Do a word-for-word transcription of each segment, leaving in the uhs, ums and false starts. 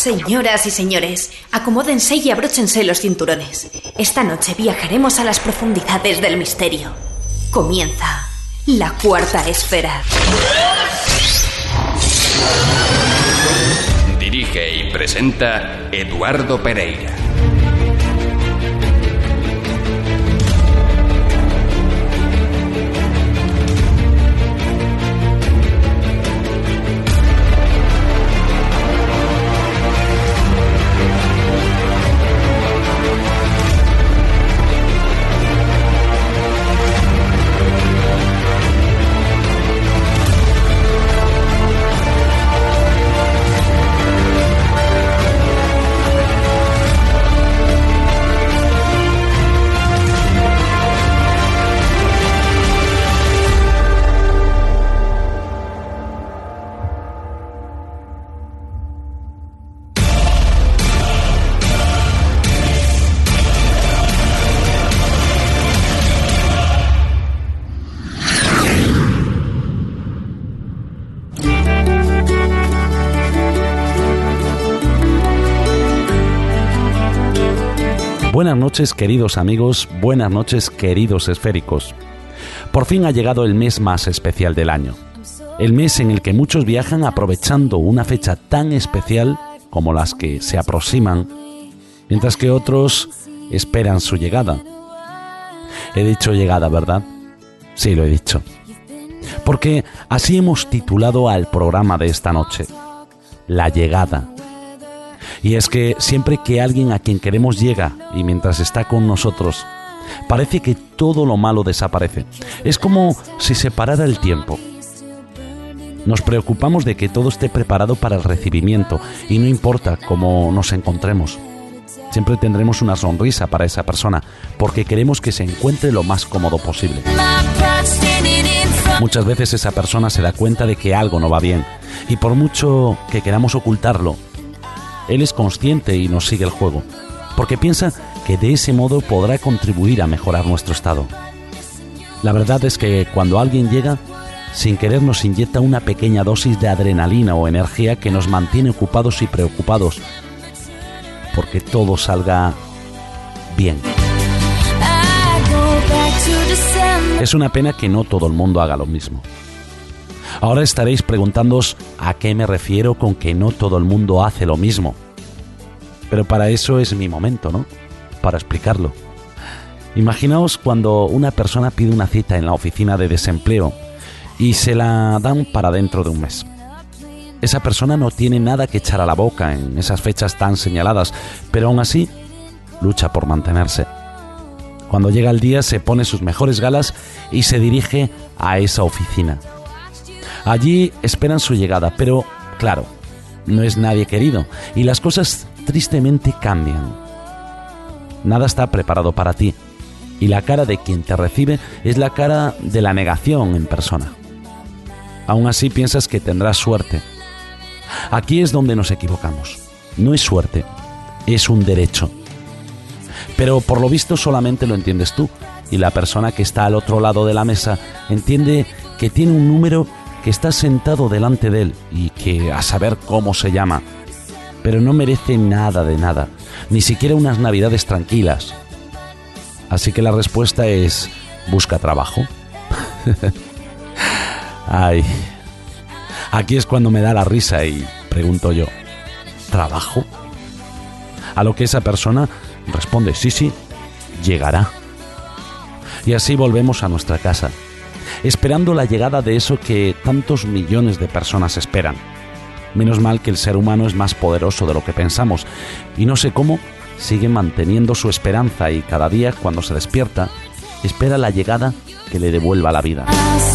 Señoras y señores, acomódense y abróchense los cinturones. Esta noche viajaremos a las profundidades del misterio. Comienza la cuarta esfera. Dirige y presenta Eduardo Pereira. Buenas noches, queridos amigos, buenas noches, queridos esféricos. Por fin ha llegado el mes más especial del año. El mes en el que muchos viajan aprovechando una fecha tan especial como las que se aproximan, mientras que otros esperan su llegada. He dicho llegada, ¿verdad? Sí, lo he dicho. Porque así hemos titulado al programa de esta noche: La llegada. Y es que siempre que alguien a quien queremos llega y mientras está con nosotros, parece que todo lo malo desaparece. Es como si se parara el tiempo. Nos preocupamos de que todo esté preparado para el recibimiento y no importa cómo nos encontremos. Siempre tendremos una sonrisa para esa persona porque queremos que se encuentre lo más cómodo posible. Muchas veces esa persona se da cuenta de que algo no va bien y por mucho que queramos ocultarlo, él es consciente y nos sigue el juego, porque piensa que de ese modo podrá contribuir a mejorar nuestro estado. La verdad es que cuando alguien llega, sin querer nos inyecta una pequeña dosis de adrenalina o energía que nos mantiene ocupados y preocupados, porque todo salga bien. Es una pena que no todo el mundo haga lo mismo. Ahora estaréis preguntándoos a qué me refiero con que no todo el mundo hace lo mismo. Pero para eso es mi momento, ¿no? Para explicarlo. Imaginaos cuando una persona pide una cita en la oficina de desempleo y se la dan para dentro de un mes. Esa persona no tiene nada que echar a la boca en esas fechas tan señaladas, pero aún así lucha por mantenerse. Cuando llega el día se pone sus mejores galas y se dirige a esa oficina. Allí esperan su llegada, pero, claro, no es nadie querido y las cosas tristemente cambian. Nada está preparado para ti y la cara de quien te recibe es la cara de la negación en persona. Aún así piensas que tendrás suerte. Aquí es donde nos equivocamos. No es suerte, es un derecho. Pero por lo visto solamente lo entiendes tú y la persona que está al otro lado de la mesa entiende que tiene un número que está sentado delante de él y que a saber cómo se llama, pero no merece nada de nada, ni siquiera unas navidades tranquilas. Así que la respuesta es: busca trabajo. Ay, aquí es cuando me da la risa y pregunto yo: ¿trabajo? A lo que esa persona responde: sí, sí, llegará. Y así volvemos a nuestra casa, esperando la llegada de eso que tantos millones de personas esperan. Menos mal que el ser humano es más poderoso de lo que pensamos y no sé cómo sigue manteniendo su esperanza y cada día cuando se despierta espera la llegada que le devuelva la vida.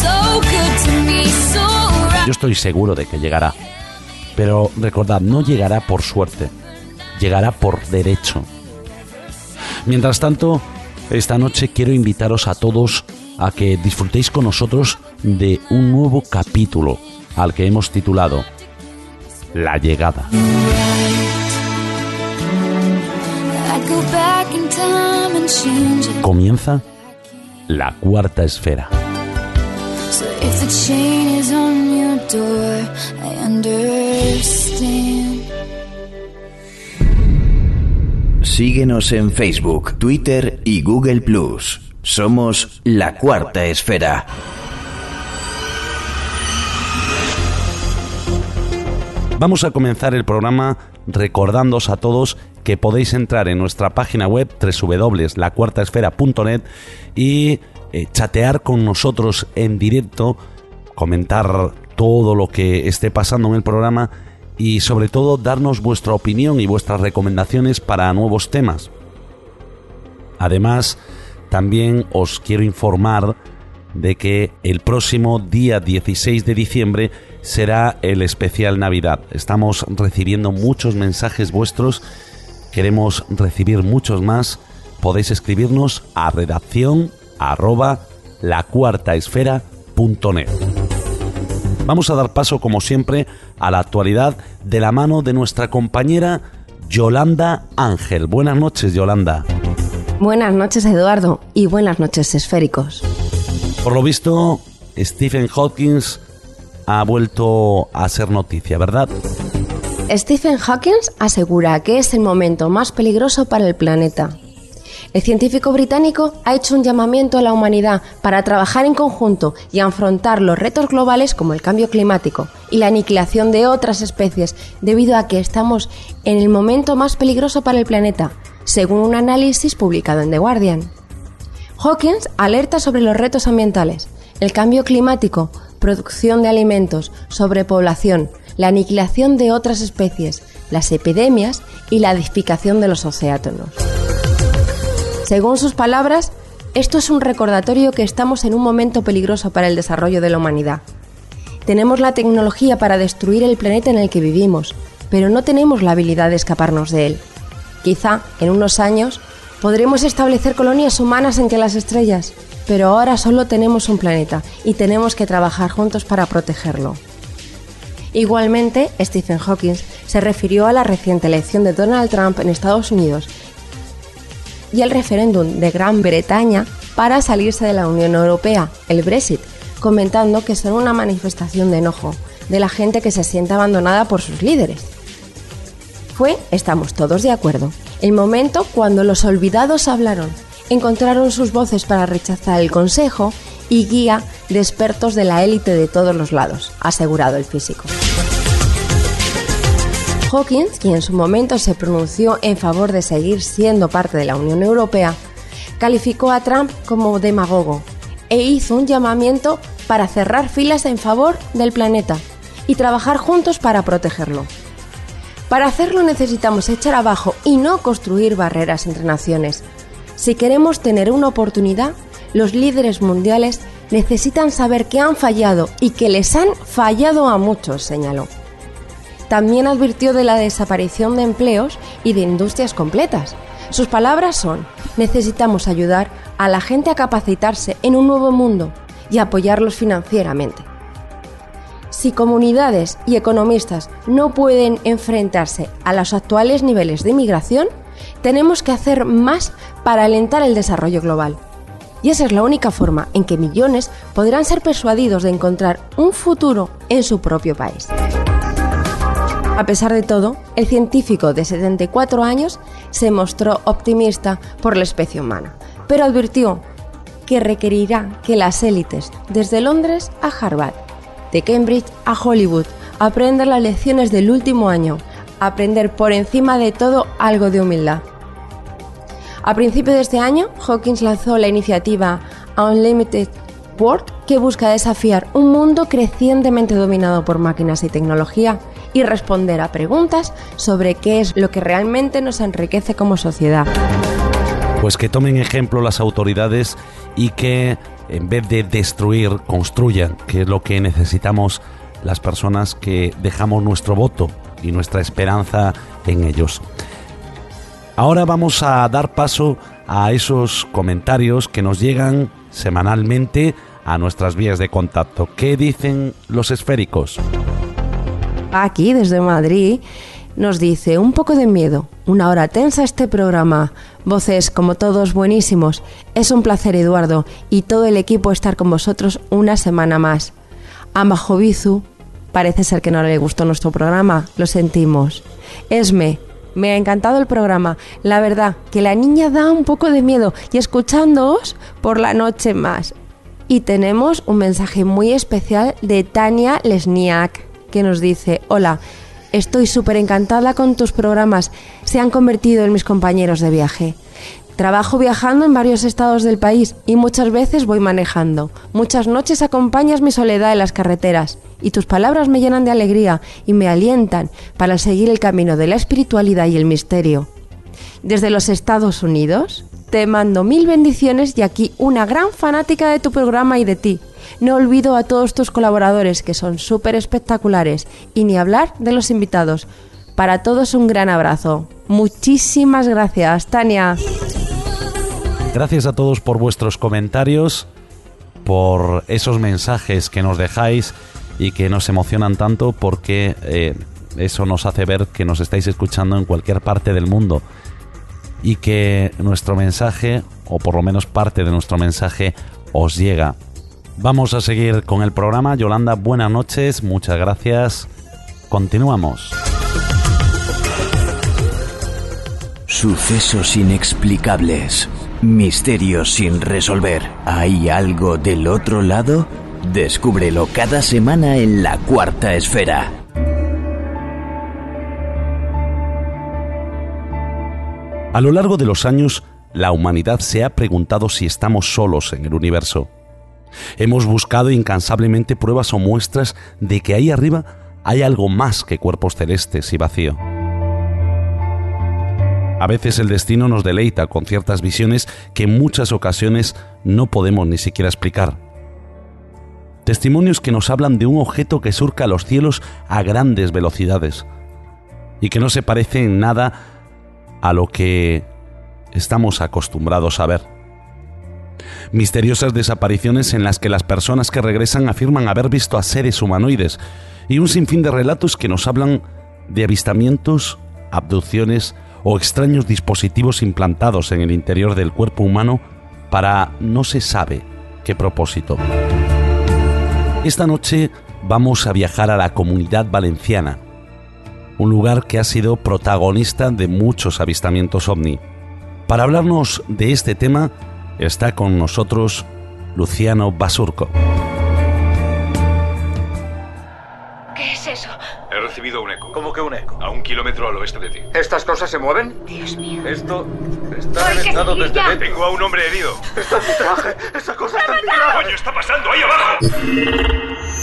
Yo estoy seguro de que llegará, pero recordad, no llegará por suerte, llegará por derecho. Mientras tanto, esta noche quiero invitaros a todos a que disfrutéis con nosotros de un nuevo capítulo al que hemos titulado La llegada. Comienza la cuarta esfera. So if the chain is on your door, I understand. Síguenos en Facebook, Twitter y Google plus. Somos La Cuarta Esfera. Vamos a comenzar el programa recordándoos a todos que podéis entrar en nuestra página web doble u doble u doble u punto la cuarta esfera punto net y eh, chatear con nosotros en directo, comentar todo lo que esté pasando en el programa y sobre todo darnos vuestra opinión y vuestras recomendaciones para nuevos temas. Además, también os quiero informar de que el próximo día dieciséis de diciembre será el especial Navidad. Estamos recibiendo muchos mensajes vuestros, queremos recibir muchos más. Podéis escribirnos a redacción arroba la cuarta esfera punto net. Vamos a dar paso, como siempre, a la actualidad de la mano de nuestra compañera Yolanda Ángel. Buenas noches, Yolanda. Buenas noches, Eduardo, y buenas noches, esféricos. Por lo visto, Stephen Hawking ha vuelto a ser noticia, ¿verdad? Stephen Hawking asegura que es el momento más peligroso para el planeta. El científico británico ha hecho un llamamiento a la humanidad para trabajar en conjunto y afrontar los retos globales como el cambio climático y la aniquilación de otras especies, debido a que estamos en el momento más peligroso para el planeta, según un análisis publicado en The Guardian. Hawking alerta sobre los retos ambientales, el cambio climático, producción de alimentos, sobrepoblación, la aniquilación de otras especies, las epidemias y la acidificación de los océanos. Según sus palabras, esto es un recordatorio que estamos en un momento peligroso para el desarrollo de la humanidad. Tenemos la tecnología para destruir el planeta en el que vivimos, pero no tenemos la habilidad de escaparnos de él. Quizá, en unos años, podremos establecer colonias humanas entre las estrellas, pero ahora solo tenemos un planeta y tenemos que trabajar juntos para protegerlo. Igualmente, Stephen Hawking se refirió a la reciente elección de Donald Trump en Estados Unidos y el referéndum de Gran Bretaña para salirse de la Unión Europea, el Brexit, comentando que son una manifestación de enojo de la gente que se siente abandonada por sus líderes. Fue, estamos todos de acuerdo, el momento cuando los olvidados hablaron, encontraron sus voces para rechazar el consejo y guía de expertos de la élite de todos los lados, ha asegurado el físico. Hawking, quien en su momento se pronunció en favor de seguir siendo parte de la Unión Europea, calificó a Trump como demagogo e hizo un llamamiento para cerrar filas en favor del planeta y trabajar juntos para protegerlo. Para hacerlo necesitamos echar abajo y no construir barreras entre naciones. Si queremos tener una oportunidad, los líderes mundiales necesitan saber que han fallado y que les han fallado a muchos, señaló. También advirtió de la desaparición de empleos y de industrias completas. Sus palabras son: necesitamos ayudar a la gente a capacitarse en un nuevo mundo y apoyarlos financieramente. Si comunidades y economistas no pueden enfrentarse a los actuales niveles de inmigración, tenemos que hacer más para alentar el desarrollo global. Y esa es la única forma en que millones podrán ser persuadidos de encontrar un futuro en su propio país. A pesar de todo, el científico de setenta y cuatro años se mostró optimista por la especie humana, pero advirtió que requerirá que las élites, desde Londres a Harvard, de Cambridge a Hollywood, aprendan las lecciones del último año, aprender por encima de todo algo de humildad. A principios de este año, Hawking lanzó la iniciativa Unlimited World, que busca desafiar un mundo crecientemente dominado por máquinas y tecnología y responder a preguntas sobre qué es lo que realmente nos enriquece como sociedad. Pues que tomen ejemplo las autoridades y que, en vez de destruir, construyan, que es lo que necesitamos las personas que dejamos nuestro voto y nuestra esperanza en ellos. Ahora vamos a dar paso a esos comentarios que nos llegan semanalmente a nuestras vías de contacto. ¿Qué dicen los esféricos? Aquí, desde Madrid, nos dice: un poco de miedo, una hora tensa este programa, voces como todos buenísimos. Es un placer, Eduardo, y todo el equipo estar con vosotros una semana más. A Majovizu, parece ser que no le gustó nuestro programa, lo sentimos. Esme, Me ha encantado el programa. La verdad, que la niña da un poco de miedo y escuchándoos por la noche más. Y tenemos un mensaje muy especial de Tania Lesniak, que nos dice: hola, estoy súper encantada con tus programas. Se han convertido en mis compañeros de viaje. Trabajo viajando en varios estados del país y muchas veces voy manejando. Muchas noches acompañas mi soledad en las carreteras y tus palabras me llenan de alegría y me alientan para seguir el camino de la espiritualidad y el misterio. Desde los Estados Unidos te mando mil bendiciones y aquí una gran fanática de tu programa y de ti. No olvido a todos tus colaboradores que son súper espectaculares y ni hablar de los invitados. Para todos un gran abrazo. Muchísimas gracias, Tania. Gracias a todos por vuestros comentarios, por esos mensajes que nos dejáis y que nos emocionan tanto, porque eh, eso nos hace ver que nos estáis escuchando en cualquier parte del mundo y que nuestro mensaje, o por lo menos parte de nuestro mensaje, os llega. Vamos a seguir con el programa. Yolanda, buenas noches, muchas gracias. Continuamos. Sucesos inexplicables. Misterios sin resolver. ¿Hay algo del otro lado? Descúbrelo cada semana en La Cuarta Esfera. A lo largo de los años, la humanidad se ha preguntado si estamos solos en el universo. Hemos buscado incansablemente pruebas o muestras de que ahí arriba hay algo más que cuerpos celestes y vacío. A veces el destino nos deleita con ciertas visiones que en muchas ocasiones no podemos ni siquiera explicar. Testimonios que nos hablan de un objeto que surca los cielos a grandes velocidades y que no se parece en nada a lo que estamos acostumbrados a ver. Misteriosas desapariciones en las que las personas que regresan afirman haber visto a seres humanoides y un sinfín de relatos que nos hablan de avistamientos, abducciones o extraños dispositivos implantados en el interior del cuerpo humano para no se sabe qué propósito. Esta noche vamos a viajar a la Comunidad Valenciana, un lugar que ha sido protagonista de muchos avistamientos ovni. Para hablarnos de este tema está con nosotros Luciano Basurco. ¿Qué es eso? He recibido un eco. ¿Cómo que un eco? A un kilómetro al oeste de ti. ¿Estas cosas se mueven? Dios mío. Esto está ¡Hay que reventado seguir desde ya! dentro. Tengo a un hombre herido. ¡Está en mi traje! ¡Esa cosa está en mi traje! ¡Coño, está pasando ahí abajo!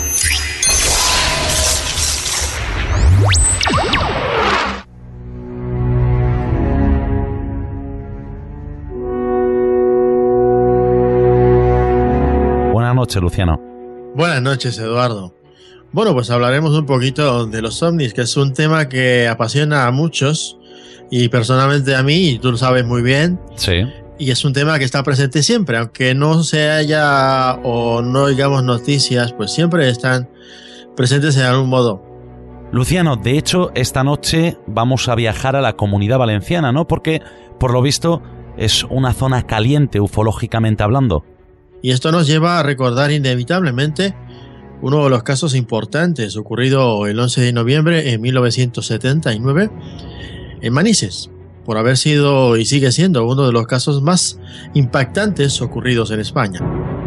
Buenas noches, Luciano. Buenas noches, Eduardo. Bueno, pues hablaremos un poquito de los ovnis, que es un tema que apasiona a muchos y personalmente a mí, y tú lo sabes muy bien. Sí. Y es un tema que está presente siempre, aunque no se haya o no oigamos noticias, pues siempre están presentes en algún modo. Luciano, de hecho, esta noche vamos a viajar a la Comunidad Valenciana, ¿no? Porque, por lo visto, es una zona caliente ufológicamente hablando. Y esto nos lleva a recordar inevitablemente uno de los casos importantes ocurrido el once de noviembre de mil novecientos setenta y nueve en Manises, por haber sido y sigue siendo uno de los casos más impactantes ocurridos en España.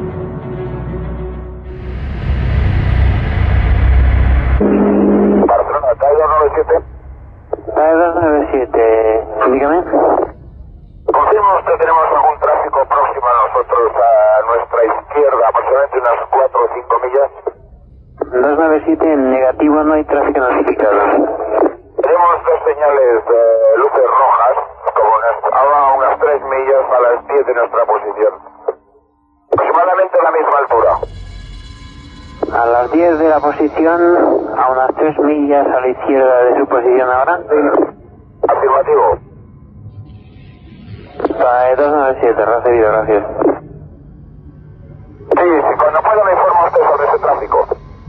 Barcelona, T A E dos nueve siete. T A E dos nueve siete, dígame. Confirma usted, tenemos algún tráfico próximo a nosotros, a nuestra izquierda, aproximadamente unas cuatro o cinco millas. dos nueve siete, en negativo, no hay tráfico notificado. Tenemos dos señales de luces rojas, como unas, a unas tres millas a las diez de nuestra posición. Aproximadamente a la misma altura. A las diez de la posición, a unas tres millas a la izquierda de su posición ahora. Afirmativo. T A E dos nueve siete, recibido, gracias. Sí, sí, cuando pueda me informa usted sobre ese tráfico.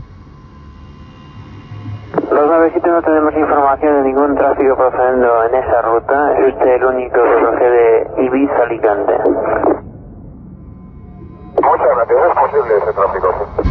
dos nueve siete, no tenemos información de ningún tráfico procediendo en esa ruta. Es usted el único que procede Ibiza-Alicante. Muchas gracias, es posible ese tráfico, sí.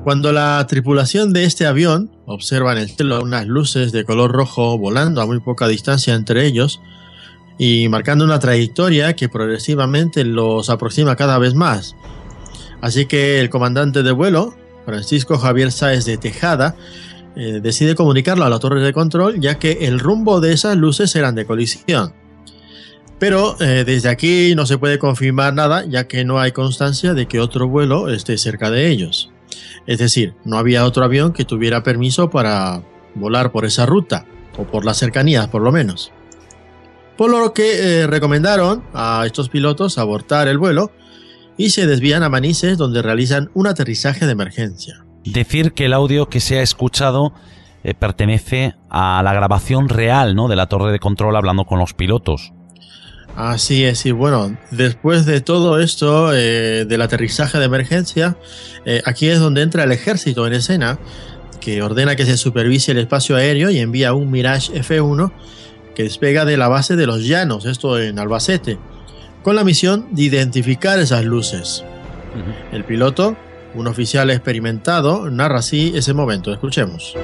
Cuando la tripulación de este avión observa en el cielo unas luces de color rojo volando a muy poca distancia entre ellos y marcando una trayectoria que progresivamente los aproxima cada vez más. Así que el comandante de vuelo, Francisco Javier Sáez de Tejada, eh, decide comunicarlo a la torre de control, ya que el rumbo de esas luces eran de colisión. Pero eh, desde aquí no se puede confirmar nada, ya que no hay constancia de que otro vuelo esté cerca de ellos. Es decir, no había otro avión que tuviera permiso para volar por esa ruta, o por las cercanías por lo menos. Por lo que eh, recomendaron a estos pilotos abortar el vuelo y se desvían a Manises, donde realizan un aterrizaje de emergencia. Decir que el audio que se ha escuchado eh, pertenece a la grabación real, ¿no?, de la torre de control hablando con los pilotos. Así es, y bueno, después de todo esto, eh, del aterrizaje de emergencia, eh, aquí es donde entra el ejército en escena, que ordena que se supervise el espacio aéreo y envía un Mirage F uno que despega de la base de Los Llanos, esto en Albacete, con la misión de identificar esas luces. Uh-huh. El piloto, un oficial experimentado, narra así ese momento. Escuchemos.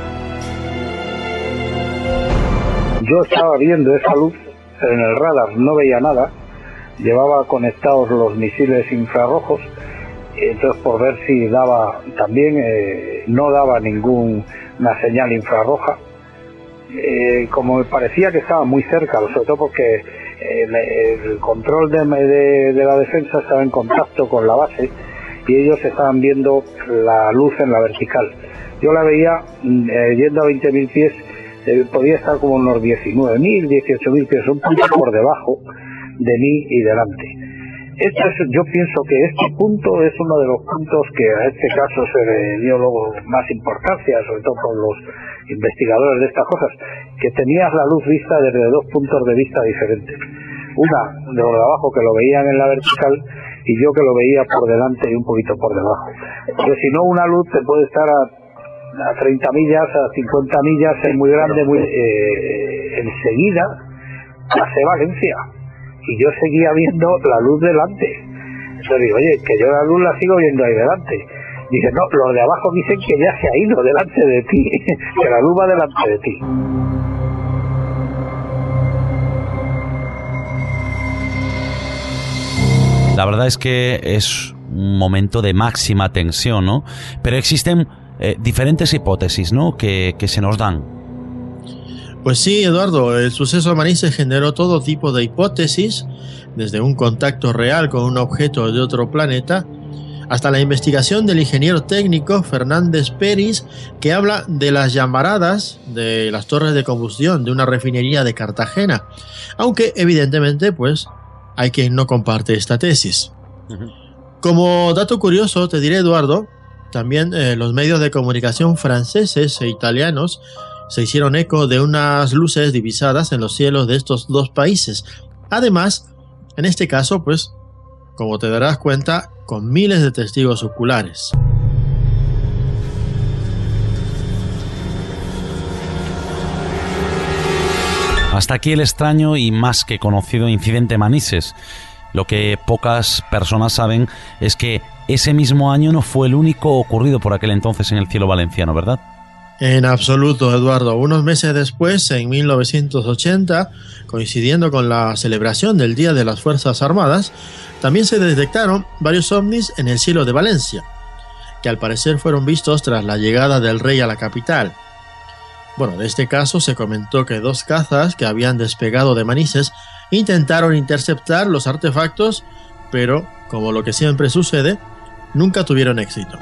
Yo estaba viendo esa luz en el radar, no veía nada, llevaba conectados los misiles infrarrojos, entonces por ver si daba, también eh, no daba ninguna señal infrarroja, eh, como me parecía que estaba muy cerca, sobre todo porque eh, el control de, de, de la defensa estaba en contacto con la base y ellos estaban viendo la luz en la vertical. Yo la veía eh, yendo a veinte mil pies. Eh, podía estar como unos diecinueve mil, dieciocho mil pies, un punto por debajo de mí y delante. Esto es, yo pienso que este punto es uno de los puntos que a este caso se le dio luego más importancia, sobre todo por los investigadores de estas cosas, que tenías la luz vista desde dos puntos de vista diferentes. Una de los de abajo que lo veían en la vertical y yo que lo veía por delante y un poquito por debajo. Porque si no, una luz te puede estar a a treinta millas, a cincuenta millas, es muy grande, muy eh, enseguida pasé Valencia y yo seguía viendo la luz delante. Entonces digo, oye, que yo la luz la sigo viendo ahí delante. Dice, no, los de abajo dicen que ya se ha ido delante de ti, que la luz va delante de ti. La verdad es que es un momento de máxima tensión, ¿no? Pero existen Eh, diferentes hipótesis, ¿no?, que, que se nos dan. Pues sí, Eduardo, el suceso de Manises generó todo tipo de hipótesis, desde un contacto real con un objeto de otro planeta, hasta la investigación del ingeniero técnico Fernández Peris, que habla de las llamaradas de las torres de combustión de una refinería de Cartagena, aunque evidentemente pues hay quien no comparte esta tesis. Uh-huh. Como dato curioso te diré, Eduardo, también eh, los medios de comunicación franceses e italianos se hicieron eco de unas luces divisadas en los cielos de estos dos países. Además, en este caso, pues, como te darás cuenta, con miles de testigos oculares. Hasta aquí el extraño y más que conocido incidente Manises. Lo que pocas personas saben es que ese mismo año no fue el único ocurrido por aquel entonces en el cielo valenciano, ¿verdad? En absoluto, Eduardo. Unos meses después, en mil novecientos ochenta, coincidiendo con la celebración del Día de las Fuerzas Armadas, también se detectaron varios ovnis en el cielo de Valencia, que al parecer fueron vistos tras la llegada del rey a la capital. Bueno, de este caso se comentó que dos cazas que habían despegado de Manises intentaron interceptar los artefactos, pero, como lo que siempre sucede, nunca tuvieron éxito.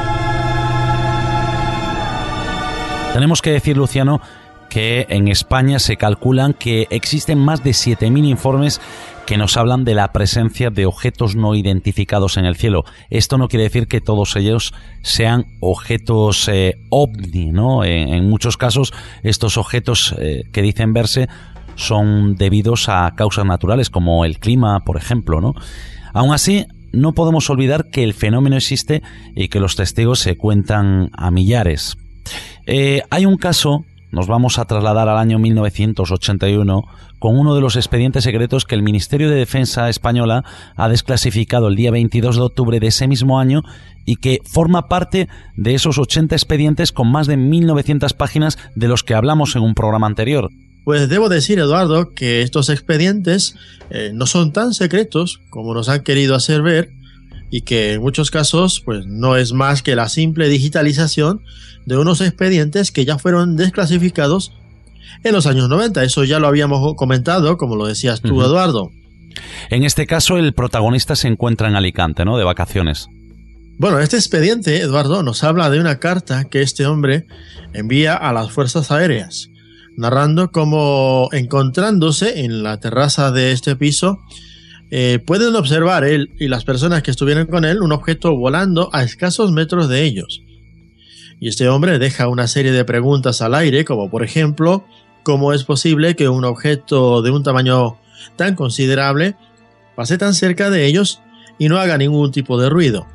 Tenemos que decir, Luciano, que en España se calculan que existen más de siete mil informes que nos hablan de la presencia de objetos no identificados en el cielo. Esto no quiere decir que todos ellos sean objetos eh, ovni, ¿no? En, en muchos casos, estos objetos eh, que dicen verse son debidos a causas naturales, como el clima, por ejemplo, ¿no? Aún así, no podemos olvidar que el fenómeno existe y que los testigos se cuentan a millares. Eh, hay un caso nos vamos a trasladar al año mil novecientos ochenta y uno con uno de los expedientes secretos que el Ministerio de Defensa española ha desclasificado el día veintidós de octubre de ese mismo año y que forma parte de esos ochenta expedientes con más de mil novecientas páginas de los que hablamos en un programa anterior. Pues debo decir, Eduardo, que estos expedientes eh, no son tan secretos como nos han querido hacer ver y que en muchos casos pues no es más que la simple digitalización de unos expedientes que ya fueron desclasificados en los años noventa. Eso ya lo habíamos comentado, como lo decías tú, uh-huh. Eduardo. En este caso el protagonista se encuentra en Alicante, ¿no? De vacaciones. Bueno, este expediente, Eduardo, nos habla de una carta que este hombre envía a las fuerzas aéreas, narrando cómo, encontrándose en la terraza de este piso, eh, pueden observar él y las personas que estuvieron con él un objeto volando a escasos metros de ellos. Y este hombre deja una serie de preguntas al aire, como por ejemplo, ¿cómo es posible que un objeto de un tamaño tan considerable pase tan cerca de ellos y no haga ningún tipo de ruido?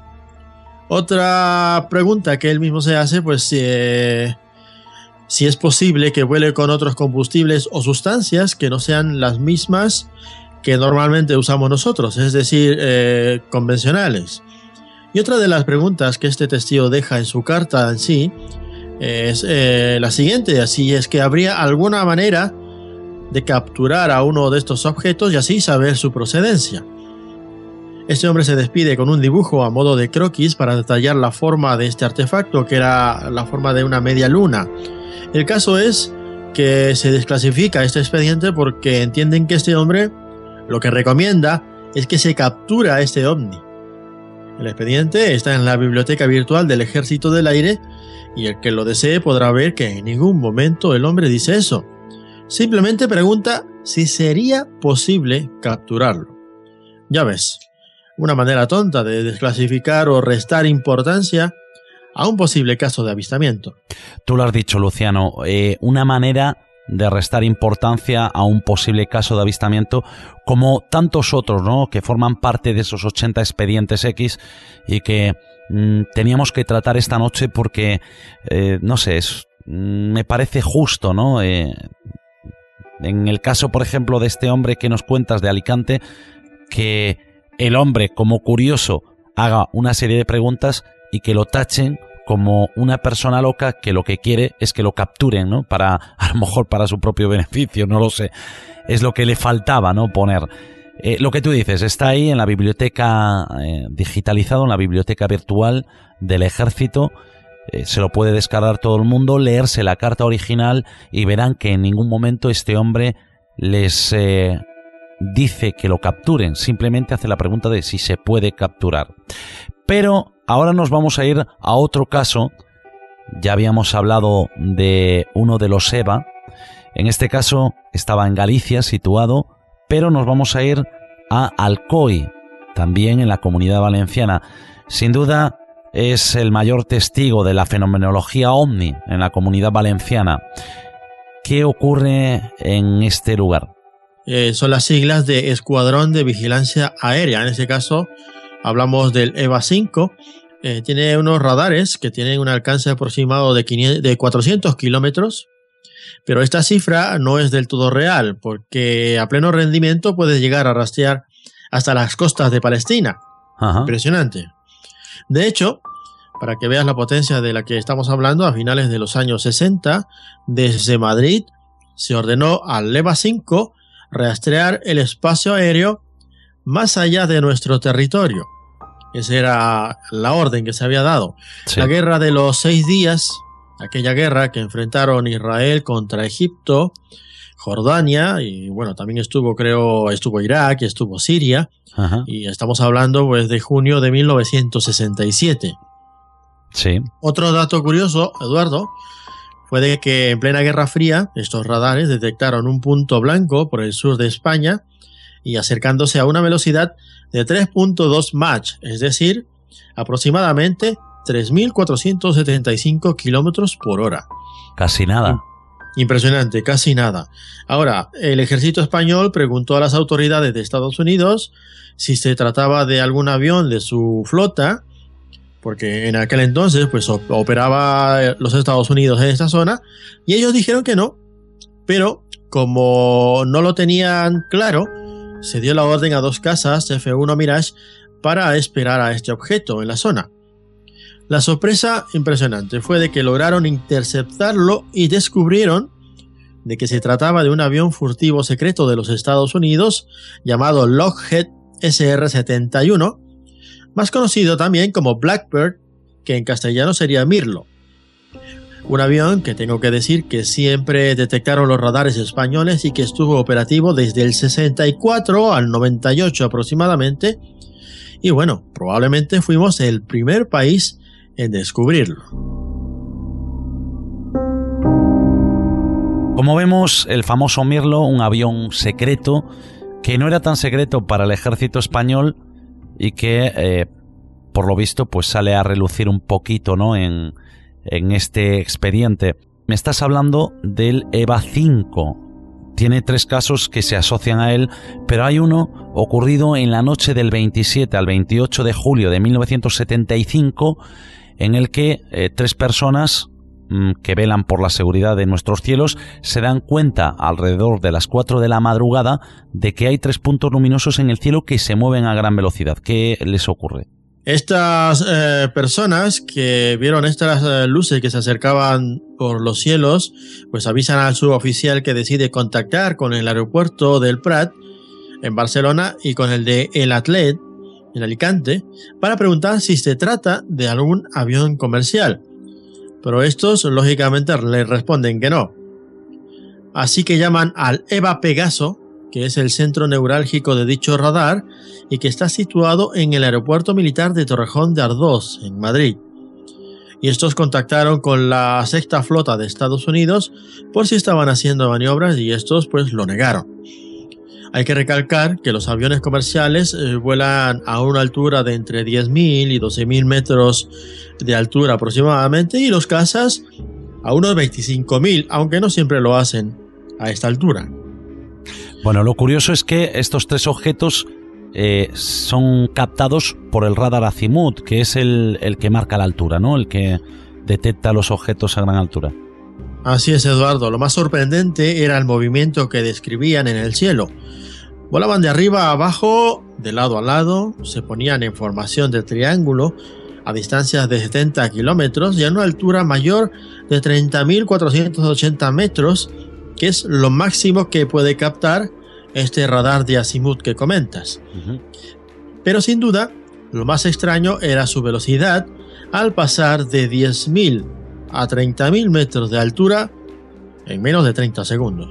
Otra pregunta que él mismo se hace, pues eh, si es posible que vuele con otros combustibles o sustancias que no sean las mismas que normalmente usamos nosotros, es decir, eh, convencionales. Y otra de las preguntas que este testigo deja en su carta en sí es eh, la siguiente, así es que habría alguna manera de capturar a uno de estos objetos y así saber su procedencia. Este hombre se despide con un dibujo a modo de croquis para detallar la forma de este artefacto, que era la forma de una media luna. El caso es que se desclasifica este expediente porque entienden que este hombre lo que recomienda es que se captura a este ovni. El expediente está en la biblioteca virtual del Ejército del Aire y el que lo desee podrá ver que en ningún momento el hombre dice eso. Simplemente pregunta si sería posible capturarlo. Ya ves, una manera tonta de desclasificar o restar importancia a un posible caso de avistamiento. Tú lo has dicho, Luciano, eh, una manera de restar importancia a un posible caso de avistamiento, como tantos otros, ¿no?, que forman parte de esos ochenta expedientes X y que mmm, teníamos que tratar esta noche porque, eh, no sé, es, mmm, me parece justo, ¿no? Eh, en el caso, por ejemplo, de este hombre que nos cuentas de Alicante, que el hombre, como curioso, haga una serie de preguntas y que lo tachen como una persona loca que lo que quiere es que lo capturen, ¿no? Para, a lo mejor para su propio beneficio, no lo sé. Es lo que le faltaba, ¿no? Poner. Eh, lo que tú dices, está ahí en la biblioteca eh, digitalizado, en la biblioteca virtual del Ejército. Eh, se lo puede descargar todo el mundo, leerse la carta original y verán que en ningún momento este hombre les eh, dice que lo capturen. Simplemente hace la pregunta de si se puede capturar. Pero ahora nos vamos a ir a otro caso. Ya habíamos hablado de uno de los EVA. En este caso estaba en Galicia situado, pero nos vamos a ir a Alcoy, también en la Comunidad Valenciana. Sin duda es el mayor testigo de la fenomenología ovni en la Comunidad Valenciana. ¿Qué ocurre en este lugar? Eh, son las siglas de Escuadrón de Vigilancia Aérea. En este caso hablamos del EVA cinco. Eh, tiene unos radares que tienen un alcance aproximado de, quinientos, de cuatrocientos kilómetros, pero esta cifra no es del todo real, porque a pleno rendimiento puede llegar a rastrear hasta las costas de Palestina. Ajá. Impresionante. De hecho, para que veas la potencia de la que estamos hablando, a finales de los años sesenta, desde Madrid se ordenó al EVA cinco rastrear el espacio aéreo más allá de nuestro territorio. Esa era la orden que se había dado. Sí. La guerra de los seis días, aquella guerra que enfrentaron Israel contra Egipto, Jordania, y bueno, también estuvo, creo, estuvo Irak, y estuvo Siria. Ajá. Y estamos hablando pues de junio de mil novecientos sesenta y siete. Sí. Otro dato curioso, Eduardo, fue de que en plena Guerra Fría estos radares detectaron un punto blanco por el sur de España y acercándose a una velocidad de tres punto dos Mach, es decir, aproximadamente tres mil cuatrocientos setenta y cinco kilómetros por hora. Casi nada. Impresionante, casi nada. Ahora, el ejército español preguntó a las autoridades de Estados Unidos si se trataba de algún avión de su flota porque en aquel entonces pues operaba los Estados Unidos en esta zona, y ellos dijeron que no, pero como no lo tenían claro, se dio la orden a dos cazas F uno Mirage para esperar a este objeto en la zona. La sorpresa impresionante fue de que lograron interceptarlo y descubrieron de que se trataba de un avión furtivo secreto de los Estados Unidos llamado Lockheed S R setenta y uno, más conocido también como Blackbird, que en castellano sería Mirlo. Un avión que tengo que decir que siempre detectaron los radares españoles y que estuvo operativo desde el sesenta y cuatro al noventa y ocho aproximadamente, y bueno, probablemente fuimos el primer país en descubrirlo. Como vemos, el famoso Mirlo, un avión secreto que no era tan secreto para el ejército español y que, eh, por lo visto, pues sale a relucir un poquito, ¿no?, en, en este expediente. Me estás hablando del EVA cinco. Tiene tres casos que se asocian a él, pero hay uno ocurrido en la noche del veintisiete al veintiocho de julio de mil novecientos setenta y cinco, en el que eh, tres personas que velan por la seguridad de nuestros cielos se dan cuenta alrededor de las cuatro de la madrugada de que hay tres puntos luminosos en el cielo que se mueven a gran velocidad. ¿Qué les ocurre? Estas eh, personas que vieron estas eh, luces que se acercaban por los cielos, pues avisan al suboficial que decide contactar con el aeropuerto del Prat en Barcelona y con el de El Atlet en Alicante para preguntar si se trata de algún avión comercial. Pero estos, lógicamente, le responden que no. Así que llaman al EVA Pegaso, que es el centro neurálgico de dicho radar y que está situado en el aeropuerto militar de Torrejón de Ardoz, en Madrid. Y estos contactaron con la sexta flota de Estados Unidos por si estaban haciendo maniobras y estos pues lo negaron. Hay que recalcar que los aviones comerciales eh, vuelan a una altura de entre diez mil y doce mil metros de altura aproximadamente, y los cazas a unos veinticinco mil, aunque no siempre lo hacen a esta altura. Bueno, lo curioso es que estos tres objetos eh, son captados por el radar Azimut, que es el, el que marca la altura, ¿no?, el que detecta los objetos a gran altura. Así es, Eduardo. Lo más sorprendente era el movimiento que describían en el cielo. Volaban de arriba a abajo, de lado a lado, se ponían en formación de triángulo a distancias de setenta kilómetros y a una altura mayor de treinta mil cuatrocientos ochenta metros, que es lo máximo que puede captar este radar de Azimut que comentas. Uh-huh. Pero sin duda, lo más extraño era su velocidad al pasar de diez mil a treinta mil metros de altura en menos de treinta segundos.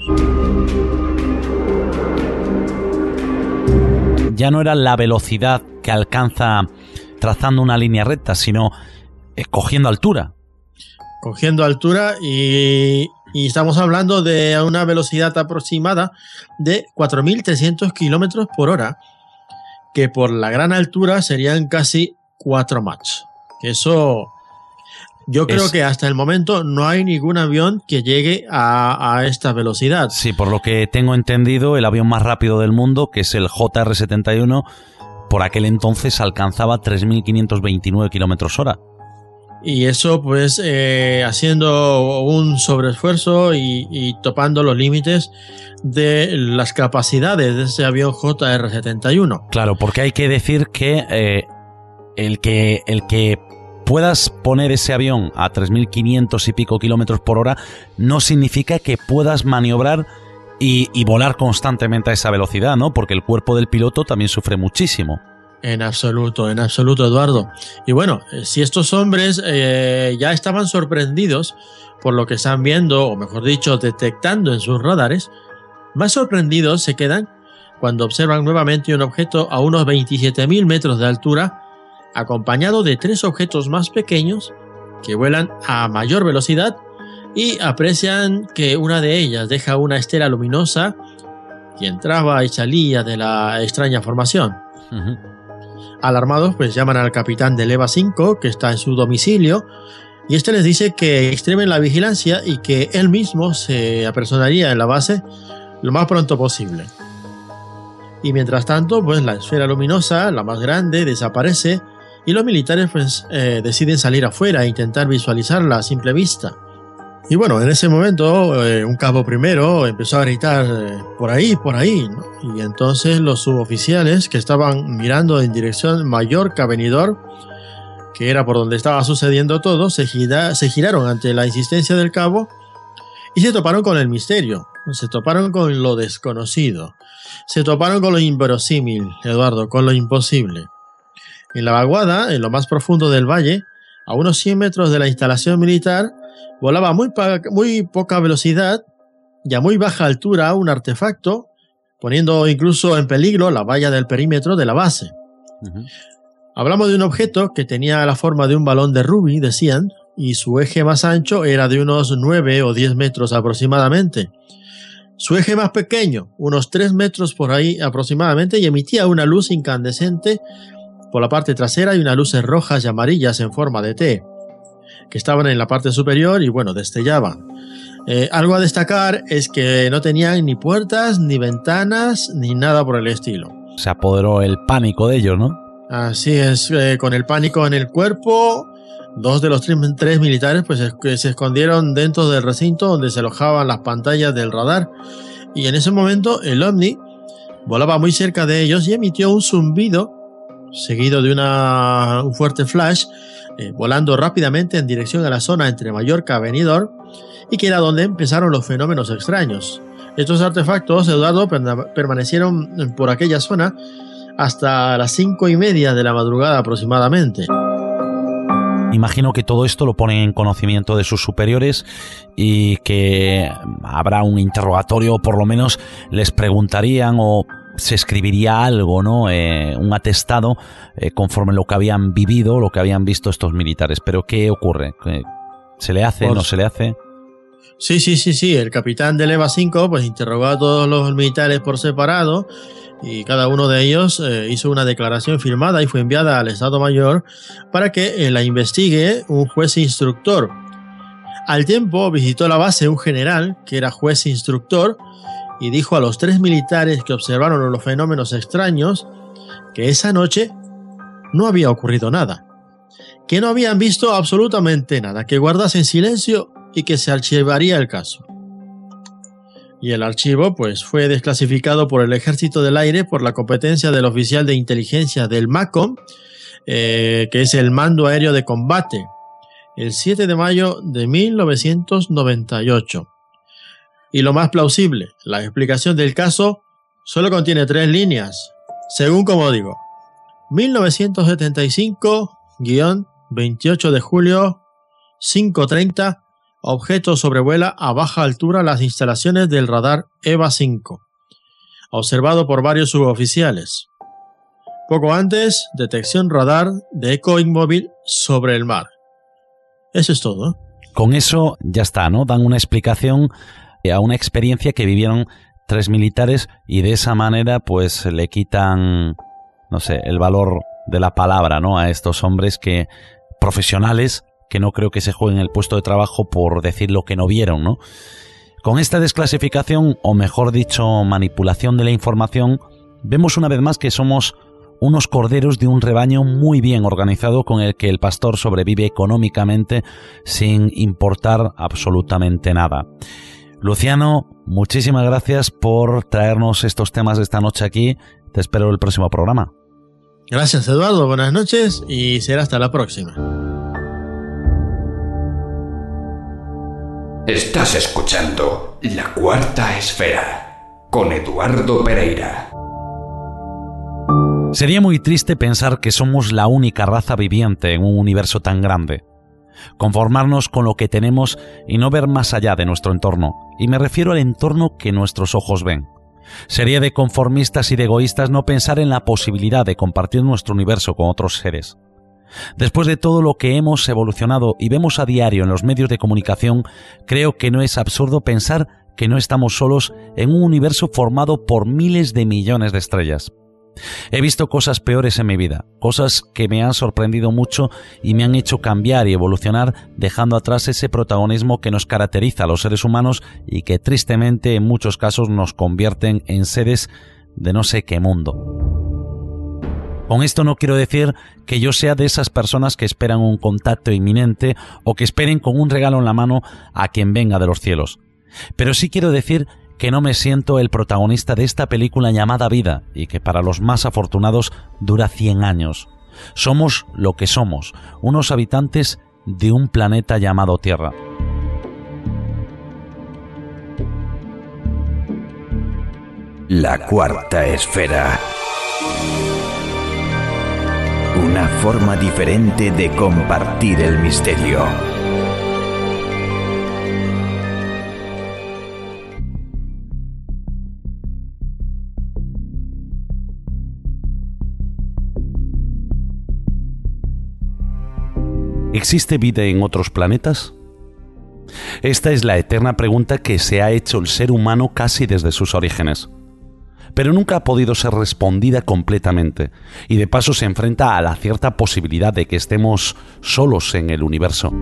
Ya no era la velocidad que alcanza trazando una línea recta, sino eh, cogiendo altura. Cogiendo altura y, y estamos hablando de una velocidad aproximada de cuatro mil trescientos kilómetros por hora, que por la gran altura serían casi cuatro Mach. Eso... Yo creo es, que hasta el momento no hay ningún avión que llegue a, a esta velocidad. Sí, por lo que tengo entendido, el avión más rápido del mundo, que es el J R setenta y uno, por aquel entonces alcanzaba tres mil quinientos veintinueve kilómetros hora. Y eso pues eh, haciendo un sobreesfuerzo y, y topando los límites de las capacidades de ese avión J R setenta y uno. Claro, porque hay que decir que eh, el que... El que puedas poner ese avión a tres mil quinientos y pico kilómetros por hora no significa que puedas maniobrar y, y volar constantemente a esa velocidad, ¿no? Porque el cuerpo del piloto también sufre muchísimo. En absoluto, en absoluto, Eduardo. Y bueno, si estos hombres eh, ya estaban sorprendidos por lo que están viendo, o mejor dicho, detectando en sus radares, más sorprendidos se quedan cuando observan nuevamente un objeto a unos veintisiete mil metros de altura, acompañado de tres objetos más pequeños que vuelan a mayor velocidad y aprecian que una de ellas deja una estela luminosa que entraba y salía de la extraña formación. Uh-huh. Alarmados, pues llaman al capitán del EVA cinco, que está en su domicilio, y este les dice que extremen la vigilancia y que él mismo se apersonaría en la base lo más pronto posible. Y mientras tanto, pues la esfera luminosa, la más grande, desaparece y los militares pues eh, deciden salir afuera e intentar visualizarla a simple vista. Y bueno, en ese momento eh, un cabo primero empezó a gritar eh, por ahí, por ahí, ¿no? Y entonces los suboficiales que estaban mirando en dirección Mallorca-Benidorm, que era por donde estaba sucediendo todo, se, gira, se giraron ante la insistencia del cabo y se toparon con el misterio, se toparon con lo desconocido, se toparon con lo inverosímil, Eduardo, con lo imposible. En la vaguada, en lo más profundo del valle, a unos cien metros de la instalación militar, volaba a muy, muy poca velocidad y a muy baja altura un artefacto, poniendo incluso en peligro la valla del perímetro de la base. Uh-huh. Hablamos de un objeto que tenía la forma de un balón de rugby, decían, y su eje más ancho era de unos nueve o diez metros aproximadamente. Su eje más pequeño, unos tres metros por ahí aproximadamente, y emitía una luz incandescente por la parte trasera y unas luces rojas y amarillas en forma de T, que estaban en la parte superior y bueno, destellaban. Eh, algo a destacar es que no tenían ni puertas, ni ventanas, ni nada por el estilo. Se apoderó el pánico de ellos, ¿no? Así es, eh, con el pánico en el cuerpo, dos de los tres, tres militares pues es, se escondieron dentro del recinto donde se alojaban las pantallas del radar, y en ese momento el ovni volaba muy cerca de ellos y emitió un zumbido seguido de una, un fuerte flash, eh, volando rápidamente en dirección a la zona entre Mallorca y Benidorm, y que era donde empezaron los fenómenos extraños. Estos artefactos, Eduardo, permanecieron por aquella zona hasta las cinco y media de la madrugada aproximadamente. Imagino que todo esto lo ponen en conocimiento de sus superiores y que habrá un interrogatorio, por lo menos les preguntarían o se escribiría algo, ¿no? Eh, un atestado eh, conforme lo que habían vivido, lo que habían visto estos militares. Pero ¿qué ocurre? ¿Se le hace? Por... ¿No se le hace? Sí, sí, sí, sí. El capitán del EVA cinco pues interrogó a todos los militares por separado y cada uno de ellos eh, hizo una declaración firmada y fue enviada al Estado Mayor para que eh, la investigue un juez instructor. Al tiempo visitó la base un general que era juez instructor y dijo a los tres militares que observaron los fenómenos extraños que esa noche no había ocurrido nada, que no habían visto absolutamente nada, que guardasen silencio y que se archivaría el caso. Y el archivo pues fue desclasificado por el Ejército del Aire por la competencia del oficial de inteligencia del MACOM, eh, que es el Mando Aéreo de Combate, el siete de mayo de mil novecientos noventa y ocho. Y lo más plausible, la explicación del caso solo contiene tres líneas, según como digo, mil novecientos setenta y cinco, veintiocho de julio, cinco treinta, objeto sobrevuela a baja altura las instalaciones del radar EVA cinco, observado por varios suboficiales. Poco antes, detección radar de eco inmóvil sobre el mar. Eso es todo. Con eso ya está, ¿no? Dan una explicación a una experiencia que vivieron tres militares y de esa manera pues le quitan, no sé, el valor de la palabra, ¿no? A estos hombres que profesionales que no creo que se jueguen el puesto de trabajo por decir lo que no vieron, ¿no? Con esta desclasificación, o mejor dicho, manipulación de la información, vemos una vez más que somos unos corderos de un rebaño muy bien organizado con el que el pastor sobrevive económicamente sin importar absolutamente nada. Luciano, muchísimas gracias por traernos estos temas esta noche aquí. Te espero en el próximo programa. Gracias, Eduardo. Buenas noches y será hasta la próxima. Estás escuchando La Cuarta Esfera con Eduardo Pereira. Sería muy triste pensar que somos la única raza viviente en un universo tan grande. Conformarnos con lo que tenemos y no ver más allá de nuestro entorno. Y me refiero al entorno que nuestros ojos ven. Sería de conformistas y de egoístas no pensar en la posibilidad de compartir nuestro universo con otros seres. Después de todo lo que hemos evolucionado y vemos a diario en los medios de comunicación, creo que no es absurdo pensar que no estamos solos en un universo formado por miles de millones de estrellas. He visto cosas peores en mi vida, cosas que me han sorprendido mucho y me han hecho cambiar y evolucionar, dejando atrás ese protagonismo que nos caracteriza a los seres humanos y que tristemente en muchos casos nos convierten en seres de no sé qué mundo. Con esto no quiero decir que yo sea de esas personas que esperan un contacto inminente o que esperen con un regalo en la mano a quien venga de los cielos. Pero sí quiero decir que no me siento el protagonista de esta película llamada vida y que para los más afortunados dura cien años. Somos lo que somos, unos habitantes de un planeta llamado Tierra. La cuarta esfera. Una forma diferente de compartir el misterio. ¿Existe vida en otros planetas? Esta es la eterna pregunta que se ha hecho el ser humano casi desde sus orígenes. Pero nunca ha podido ser respondida completamente, y de paso se enfrenta a la cierta posibilidad de que estemos solos en el universo.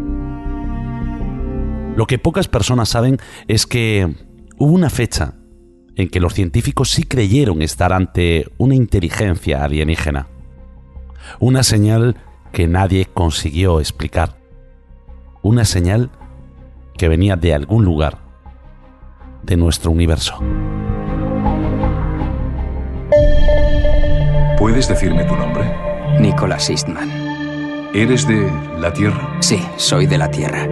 Lo que pocas personas saben es que hubo una fecha en que los científicos sí creyeron estar ante una inteligencia alienígena. Una señal que nadie consiguió explicar. Una señal que venía de algún lugar de nuestro universo. ¿Puedes decirme tu nombre? Nicholas Eastman. ¿Eres de la Tierra? Sí, soy de la Tierra.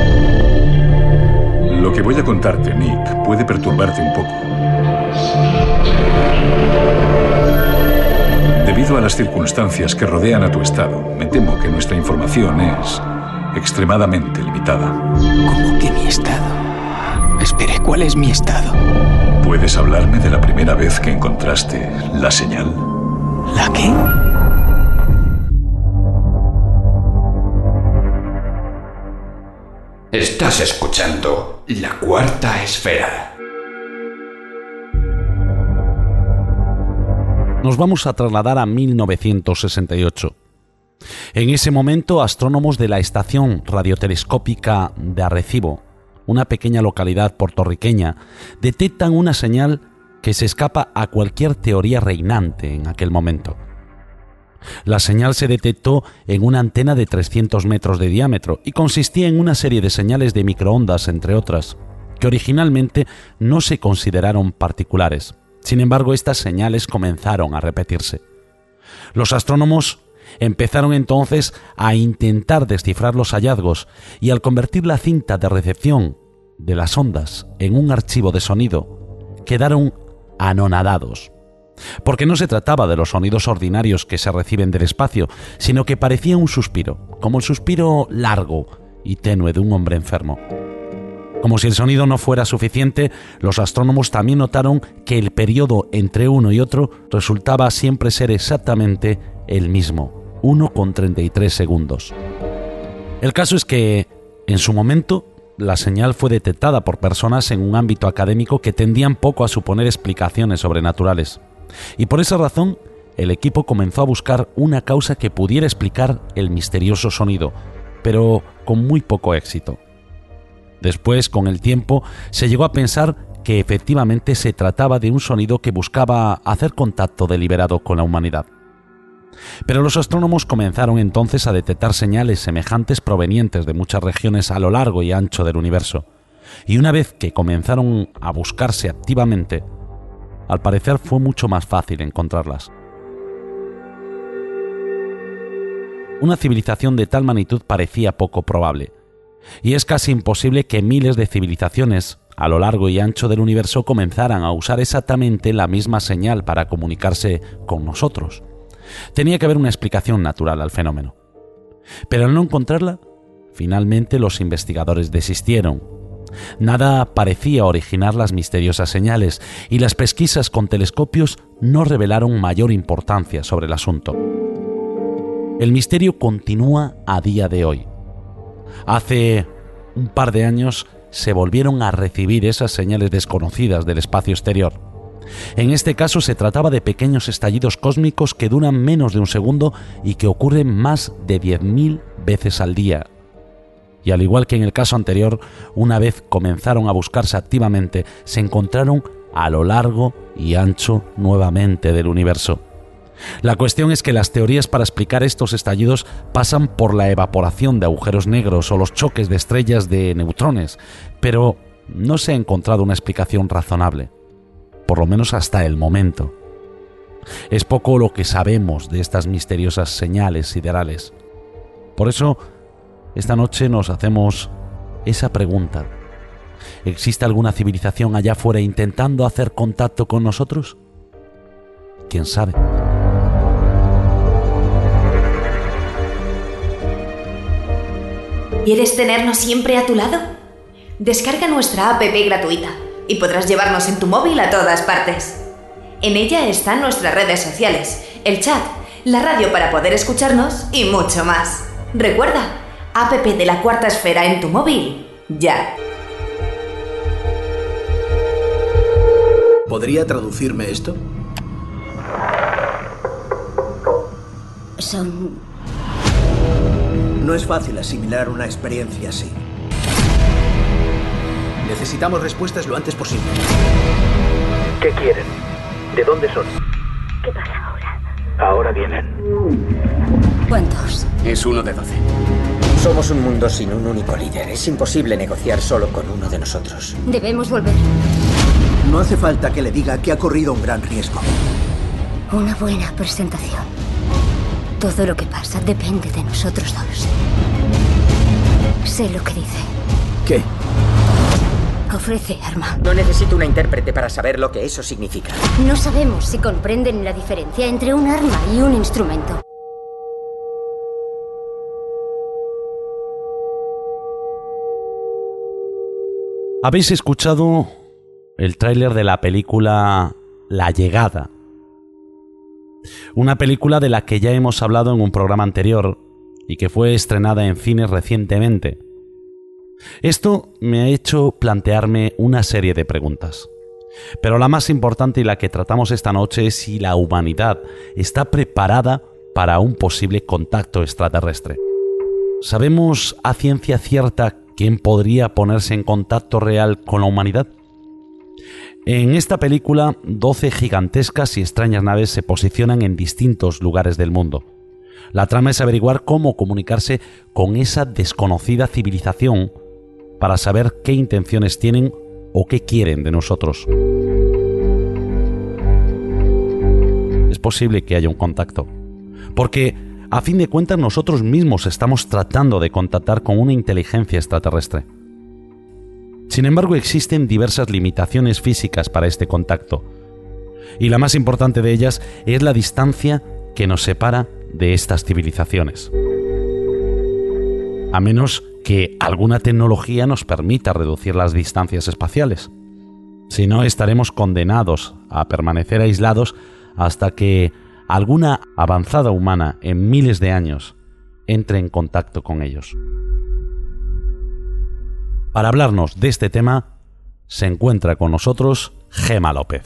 Lo que voy a contarte, Nick, puede perturbarte un poco. Debido a las circunstancias que rodean a tu estado, me temo que nuestra información es extremadamente limitada. ¿Cómo que mi estado? Espere, ¿cuál es mi estado? ¿Puedes hablarme de la primera vez que encontraste la señal? ¿La qué? Estás escuchando La Cuarta Esfera. Nos vamos a trasladar a mil novecientos sesenta y ocho. En ese momento, astrónomos de la Estación Radiotelescópica de Arecibo, una pequeña localidad puertorriqueña, detectan una señal que se escapa a cualquier teoría reinante en aquel momento. La señal se detectó en una antena de trescientos metros de diámetro y consistía en una serie de señales de microondas, entre otras, que originalmente no se consideraron particulares. Sin embargo, estas señales comenzaron a repetirse. Los astrónomos empezaron entonces a intentar descifrar los hallazgos y al convertir la cinta de recepción de las ondas en un archivo de sonido, quedaron anonadados. Porque no se trataba de los sonidos ordinarios que se reciben del espacio, sino que parecía un suspiro, como el suspiro largo y tenue de un hombre enfermo. Como si el sonido no fuera suficiente, los astrónomos también notaron que el periodo entre uno y otro resultaba siempre ser exactamente el mismo, uno coma treinta y tres segundos. El caso es que, en su momento, la señal fue detectada por personas en un ámbito académico que tendían poco a suponer explicaciones sobrenaturales. Y por esa razón, el equipo comenzó a buscar una causa que pudiera explicar el misterioso sonido, pero con muy poco éxito. Después, con el tiempo, se llegó a pensar que efectivamente se trataba de un sonido que buscaba hacer contacto deliberado con la humanidad. Pero los astrónomos comenzaron entonces a detectar señales semejantes provenientes de muchas regiones a lo largo y ancho del universo. Y una vez que comenzaron a buscarse activamente, al parecer fue mucho más fácil encontrarlas. Una civilización de tal magnitud parecía poco probable, y es casi imposible que miles de civilizaciones a lo largo y ancho del universo comenzaran a usar exactamente la misma señal para comunicarse con nosotros. Tenía que haber una explicación natural al fenómeno. Pero al no encontrarla, finalmente los investigadores desistieron. Nada parecía originar las misteriosas señales y las pesquisas con telescopios no revelaron mayor importancia sobre el asunto. El misterio continúa a día de hoy. Hace un par de años se volvieron a recibir esas señales desconocidas del espacio exterior. En este caso se trataba de pequeños estallidos cósmicos que duran menos de un segundo y que ocurren más de diez mil veces al día. Y al igual que en el caso anterior, una vez comenzaron a buscarse activamente, se encontraron a lo largo y ancho nuevamente del universo. La cuestión es que las teorías para explicar estos estallidos pasan por la evaporación de agujeros negros o los choques de estrellas de neutrones, pero no se ha encontrado una explicación razonable, por lo menos hasta el momento. Es poco lo que sabemos de estas misteriosas señales siderales. Por eso, esta noche nos hacemos esa pregunta. ¿Existe alguna civilización allá afuera intentando hacer contacto con nosotros? ¿Quién sabe? ¿Quieres tenernos siempre a tu lado? Descarga nuestra app gratuita y podrás llevarnos en tu móvil a todas partes. En ella están nuestras redes sociales, el chat, la radio para poder escucharnos y mucho más. Recuerda, app de la Cuarta Esfera en tu móvil, ya. ¿Podría traducirme esto? Son... No es fácil asimilar una experiencia así. Necesitamos respuestas lo antes posible. ¿Qué quieren? ¿De dónde son? ¿Qué pasa ahora? Ahora vienen. ¿Cuántos? Es uno de doce. Somos un mundo sin un único líder. Es imposible negociar solo con uno de nosotros. Debemos volver. No hace falta que le diga que ha corrido un gran riesgo. Una buena presentación. Todo lo que pasa depende de nosotros dos. Sé lo que dice. ¿Qué? Ofrece arma. No necesito una intérprete para saber lo que eso significa. No sabemos si comprenden la diferencia entre un arma y un instrumento. ¿Habéis escuchado el tráiler de la película La Llegada? Una película de la que ya hemos hablado en un programa anterior y que fue estrenada en cines recientemente. Esto me ha hecho plantearme una serie de preguntas. Pero la más importante y la que tratamos esta noche es si la humanidad está preparada para un posible contacto extraterrestre. ¿Sabemos a ciencia cierta quién podría ponerse en contacto real con la humanidad? En esta película, doce gigantescas y extrañas naves se posicionan en distintos lugares del mundo. La trama es averiguar cómo comunicarse con esa desconocida civilización para saber qué intenciones tienen o qué quieren de nosotros. Es posible que haya un contacto, porque a fin de cuentas nosotros mismos estamos tratando de contactar con una inteligencia extraterrestre. Sin embargo, existen diversas limitaciones físicas para este contacto, y la más importante de ellas es la distancia que nos separa de estas civilizaciones. A menos que alguna tecnología nos permita reducir las distancias espaciales. Si no, estaremos condenados a permanecer aislados hasta que alguna avanzada humana en miles de años entre en contacto con ellos. Para hablarnos de este tema, se encuentra con nosotros Gema López.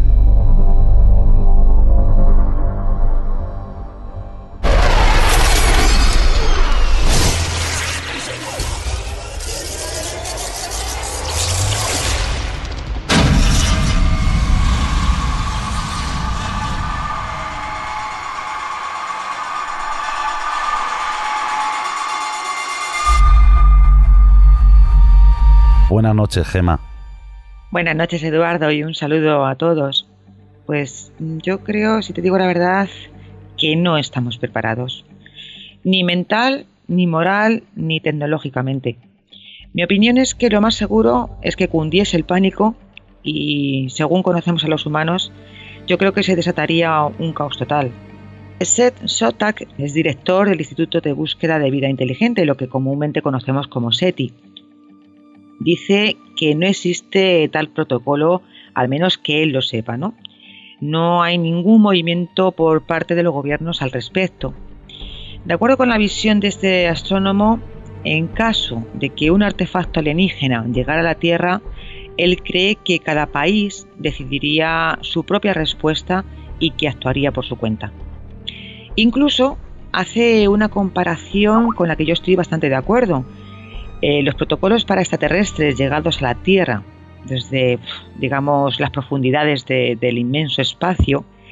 Buenas noches, Gema. Buenas noches, Eduardo, y un saludo a todos. Pues yo creo, si te digo la verdad, que no estamos preparados. Ni mental, ni moral, ni tecnológicamente. Mi opinión es que lo más seguro es que cundiese el pánico y, según conocemos a los humanos, yo creo que se desataría un caos total. Seth Shostak es director del Instituto de Búsqueda de Vida Inteligente, lo que comúnmente conocemos como SETI. Dice que no existe tal protocolo, al menos que él lo sepa, ¿no? No hay ningún movimiento por parte de los gobiernos al respecto. De acuerdo con la visión de este astrónomo, en caso de que un artefacto alienígena llegara a la Tierra, él cree que cada país decidiría su propia respuesta y que actuaría por su cuenta. Incluso hace una comparación con la que yo estoy bastante de acuerdo. Eh, los protocolos para extraterrestres llegados a la Tierra desde, digamos, las profundidades de, del inmenso espacio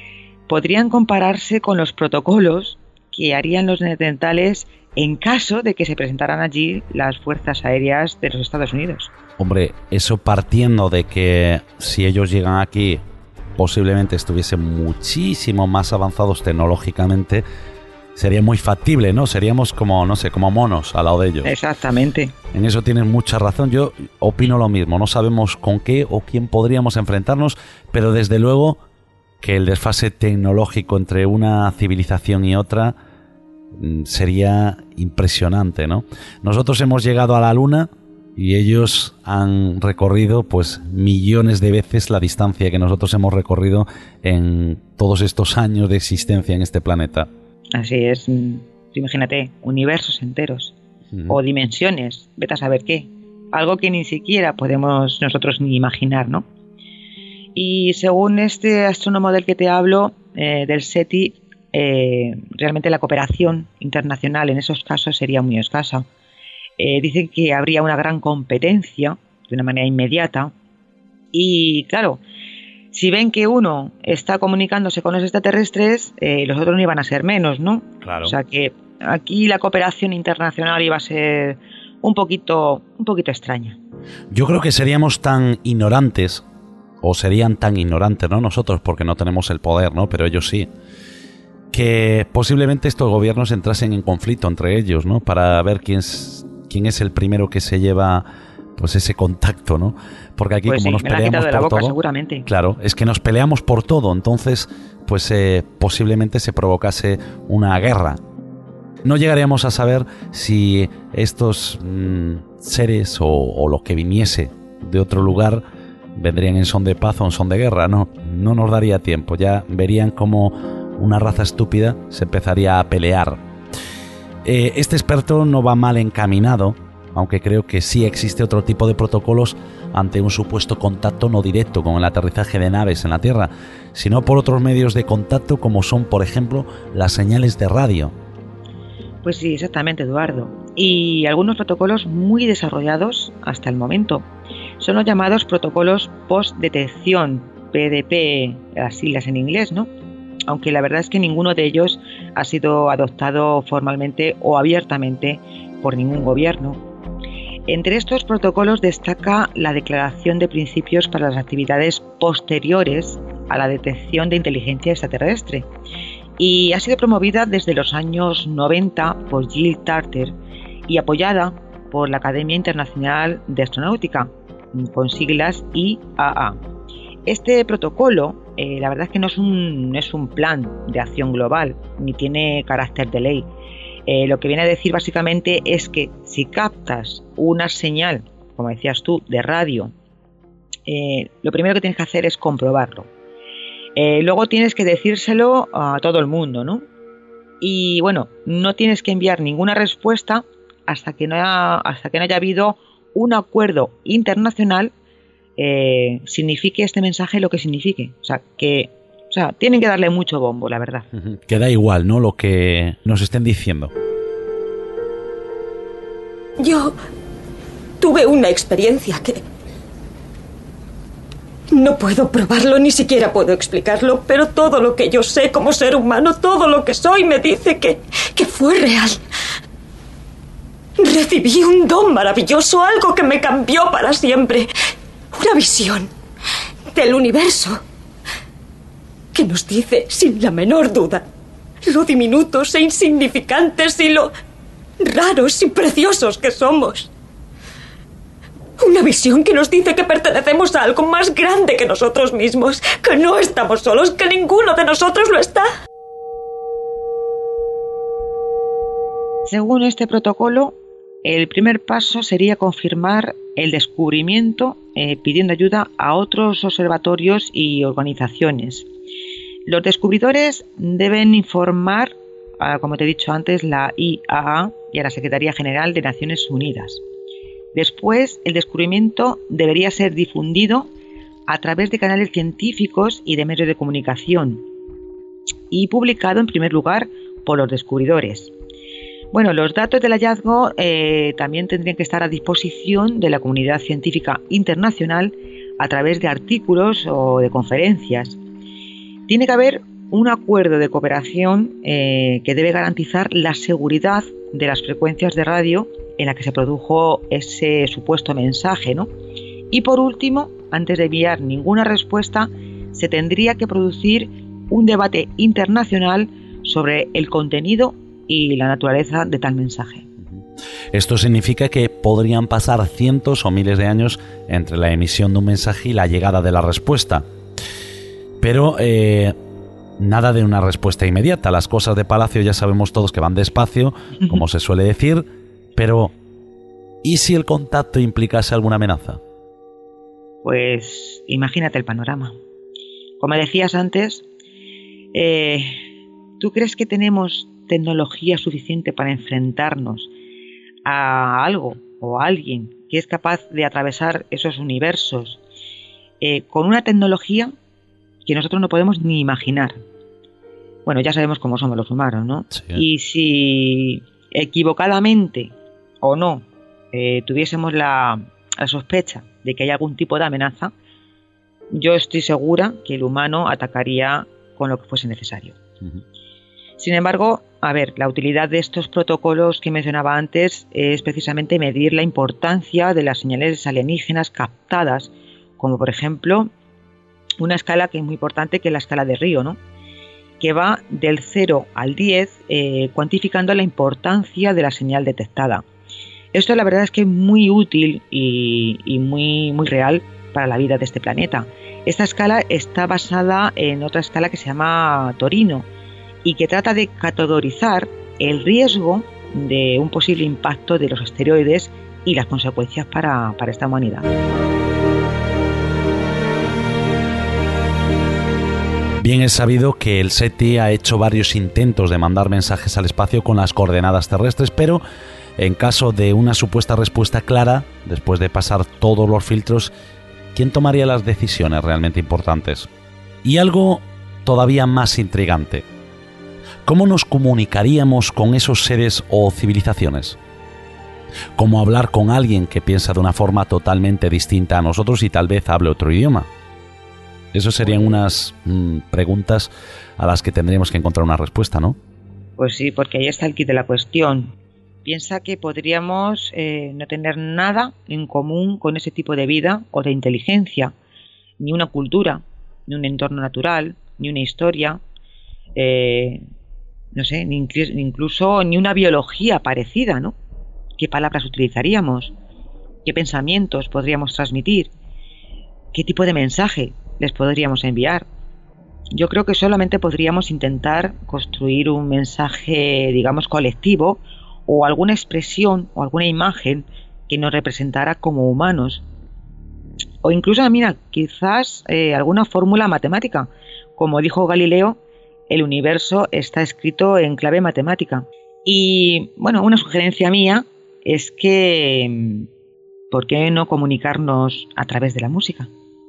podrían compararse con los protocolos que harían los neandertales en caso de que se presentaran allí las fuerzas aéreas de los Estados Unidos. Hombre, eso partiendo de que si ellos llegan aquí posiblemente estuviesen muchísimo más avanzados tecnológicamente, sería muy factible, ¿no? Seríamos como, no sé, como monos al lado de ellos. Exactamente. En eso tienes mucha razón. Yo opino lo mismo. No sabemos con qué o quién podríamos enfrentarnos, pero desde luego que el desfase tecnológico entre una civilización y otra sería impresionante, ¿no? Nosotros hemos llegado a la Luna y ellos han recorrido pues millones de veces la distancia que nosotros hemos recorrido en todos estos años de existencia en este planeta. Así es. Imagínate, universos enteros uh-huh. o dimensiones, vete a saber qué. Algo que ni siquiera podemos nosotros ni imaginar, ¿no? Y según este astrónomo del que te hablo, eh, del SETI, eh, realmente la cooperación internacional en esos casos sería muy escasa. Eh, dicen que habría una gran competencia de una manera inmediata y claro, si ven que uno está comunicándose con los extraterrestres, eh, los otros no iban a ser menos, ¿no? Claro. O sea que aquí la cooperación internacional iba a ser un poquito, un poquito extraña. Yo creo que seríamos tan ignorantes, o serían tan ignorantes, no nosotros porque no tenemos el poder, ¿no? Pero ellos sí, que posiblemente estos gobiernos entrasen en conflicto entre ellos, ¿no? Para ver quién es, quién es el primero que se lleva pues ese contacto, ¿no? Porque aquí pues como sí, nos me peleamos la de la por boca, todo, seguramente. Claro, es que nos peleamos por todo, entonces pues eh, posiblemente se provocase una guerra. No llegaríamos a saber si estos mmm, seres o, o lo que viniese de otro lugar vendrían en son de paz o en son de guerra, no, no nos daría tiempo, ya verían como una raza estúpida se empezaría a pelear. Eh, este experto no va mal encaminado, aunque creo que sí existe otro tipo de protocolos ante un supuesto contacto no directo con el aterrizaje de naves en la Tierra, sino por otros medios de contacto como son, por ejemplo, las señales de radio. Pues sí, exactamente, Eduardo. Y algunos protocolos muy desarrollados hasta el momento. Son los llamados protocolos post-detección, P D P, las siglas en inglés, ¿no? Aunque la verdad es que ninguno de ellos ha sido adoptado formalmente o abiertamente por ningún gobierno. Entre estos protocolos destaca la Declaración de Principios para las actividades posteriores a la detección de inteligencia extraterrestre y ha sido promovida desde los años noventa por Jill Tarter y apoyada por la Academia Internacional de Astronáutica, con siglas I A A. Este protocolo, eh, la verdad es que no es un, no es un plan de acción global, ni tiene carácter de ley. Eh, lo que viene a decir básicamente es que si captas una señal, como decías tú, de radio, eh, lo primero que tienes que hacer es comprobarlo. Eh, luego tienes que decírselo a todo el mundo, ¿no? Y bueno, no tienes que enviar ninguna respuesta hasta que no haya, hasta que no haya habido un acuerdo internacional, eh, signifique este mensaje lo que signifique. O sea, que O sea, tienen que darle mucho bombo, la verdad. Que da igual, ¿no? Lo que nos estén diciendo. Yo tuve una experiencia que... No puedo probarlo, ni siquiera puedo explicarlo, pero todo lo que yo sé como ser humano, todo lo que soy, me dice que, que fue real. Recibí un don maravilloso, algo que me cambió para siempre. Una visión del universo que nos dice, sin la menor duda, lo diminutos e insignificantes y lo raros y preciosos que somos. Una visión que nos dice que pertenecemos a algo más grande que nosotros mismos, que no estamos solos, que ninguno de nosotros lo está. Según este protocolo, el primer paso sería confirmar el descubrimiento eh, pidiendo ayuda a otros observatorios y organizaciones. Los descubridores deben informar, a, como te he dicho antes, la I A A y a la Secretaría General de Naciones Unidas. Después, el descubrimiento debería ser difundido a través de canales científicos y de medios de comunicación y publicado en primer lugar por los descubridores. Bueno, los datos del hallazgo eh, también tendrían que estar a disposición de la comunidad científica internacional a través de artículos o de conferencias. Tiene que haber un acuerdo de cooperación eh, que debe garantizar la seguridad de las frecuencias de radio en la que se produjo ese supuesto mensaje, ¿no? Y por último, antes de enviar ninguna respuesta, se tendría que producir un debate internacional sobre el contenido y la naturaleza de tal mensaje. Esto significa que podrían pasar cientos o miles de años entre la emisión de un mensaje y la llegada de la respuesta. Pero eh, nada de una respuesta inmediata. Las cosas de Palacio ya sabemos todos que van despacio, como se suele decir, pero ¿y si el contacto implicase alguna amenaza? Pues imagínate el panorama. Como decías antes, eh, ¿tú crees que tenemos tecnología suficiente para enfrentarnos a algo o a alguien que es capaz de atravesar esos universos eh, con una tecnología que nosotros no podemos ni imaginar? Bueno, ya sabemos cómo somos los humanos, ¿no? Sí. Y si equivocadamente o no eh, tuviésemos la, la sospecha de que hay algún tipo de amenaza, yo estoy segura que el humano atacaría con lo que fuese necesario. Uh-huh. Sin embargo, a ver, la utilidad de estos protocolos que mencionaba antes es precisamente medir la importancia de las señales alienígenas captadas, como por ejemplo una escala que es muy importante, que es la escala de Río, ¿no? Que va del cero al diez, eh, cuantificando la importancia de la señal detectada. Esto la verdad es que es muy útil y, y muy, muy real para la vida de este planeta. Esta escala está basada en otra escala que se llama Torino y que trata de categorizar el riesgo de un posible impacto de los asteroides y las consecuencias para, para esta humanidad. Bien es sabido que el SETI ha hecho varios intentos de mandar mensajes al espacio con las coordenadas terrestres, pero en caso de una supuesta respuesta clara, después de pasar todos los filtros, ¿quién tomaría las decisiones realmente importantes? Y algo todavía más intrigante: ¿cómo nos comunicaríamos con esos seres o civilizaciones? ¿Cómo hablar con alguien que piensa de una forma totalmente distinta a nosotros y tal vez hable otro idioma? Esas serían unas mmm, preguntas a las que tendríamos que encontrar una respuesta, ¿no? Pues sí, porque ahí está el quid de la cuestión. Piensa que podríamos eh, no tener nada en común con ese tipo de vida o de inteligencia, ni una cultura, ni un entorno natural, ni una historia, eh, no sé, ni incluso ni una biología parecida, ¿no? ¿Qué palabras utilizaríamos? ¿Qué pensamientos podríamos transmitir? ¿Qué tipo de mensaje les podríamos enviar? Yo creo que solamente podríamos intentar construir un mensaje, digamos, colectivo, o alguna expresión o alguna imagen que nos representara como humanos. O incluso, mira, quizás eh, alguna fórmula matemática. Como dijo Galileo, el universo está escrito en clave matemática. Y, bueno, una sugerencia mía es que, ¿por qué no comunicarnos a través de la música?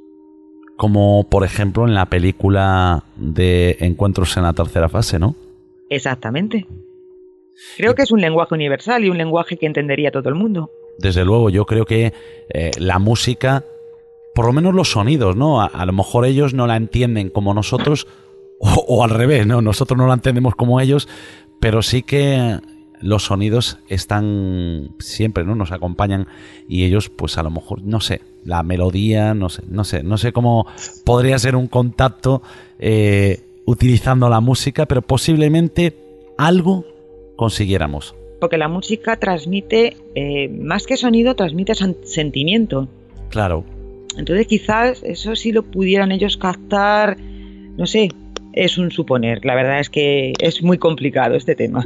Como, por ejemplo, en la película de Encuentros en la tercera fase, ¿no? Exactamente. Creo que es un lenguaje universal y un lenguaje que entendería todo el mundo. Desde luego, yo creo que eh, la música, por lo menos los sonidos, ¿no? A, a lo mejor ellos no la entienden como nosotros, o, o al revés, ¿no? Nosotros no la entendemos como ellos, pero sí que los sonidos están siempre, ¿no? Nos acompañan y ellos, pues a lo mejor, no sé, la melodía, no sé, no sé, no sé cómo podría ser un contacto eh, utilizando la música, pero posiblemente algo consiguiéramos. Porque la música transmite, eh, más que sonido, transmite sentimiento. Claro. Entonces quizás eso sí lo pudieran ellos captar, no sé, es un suponer. La verdad es que es muy complicado este tema.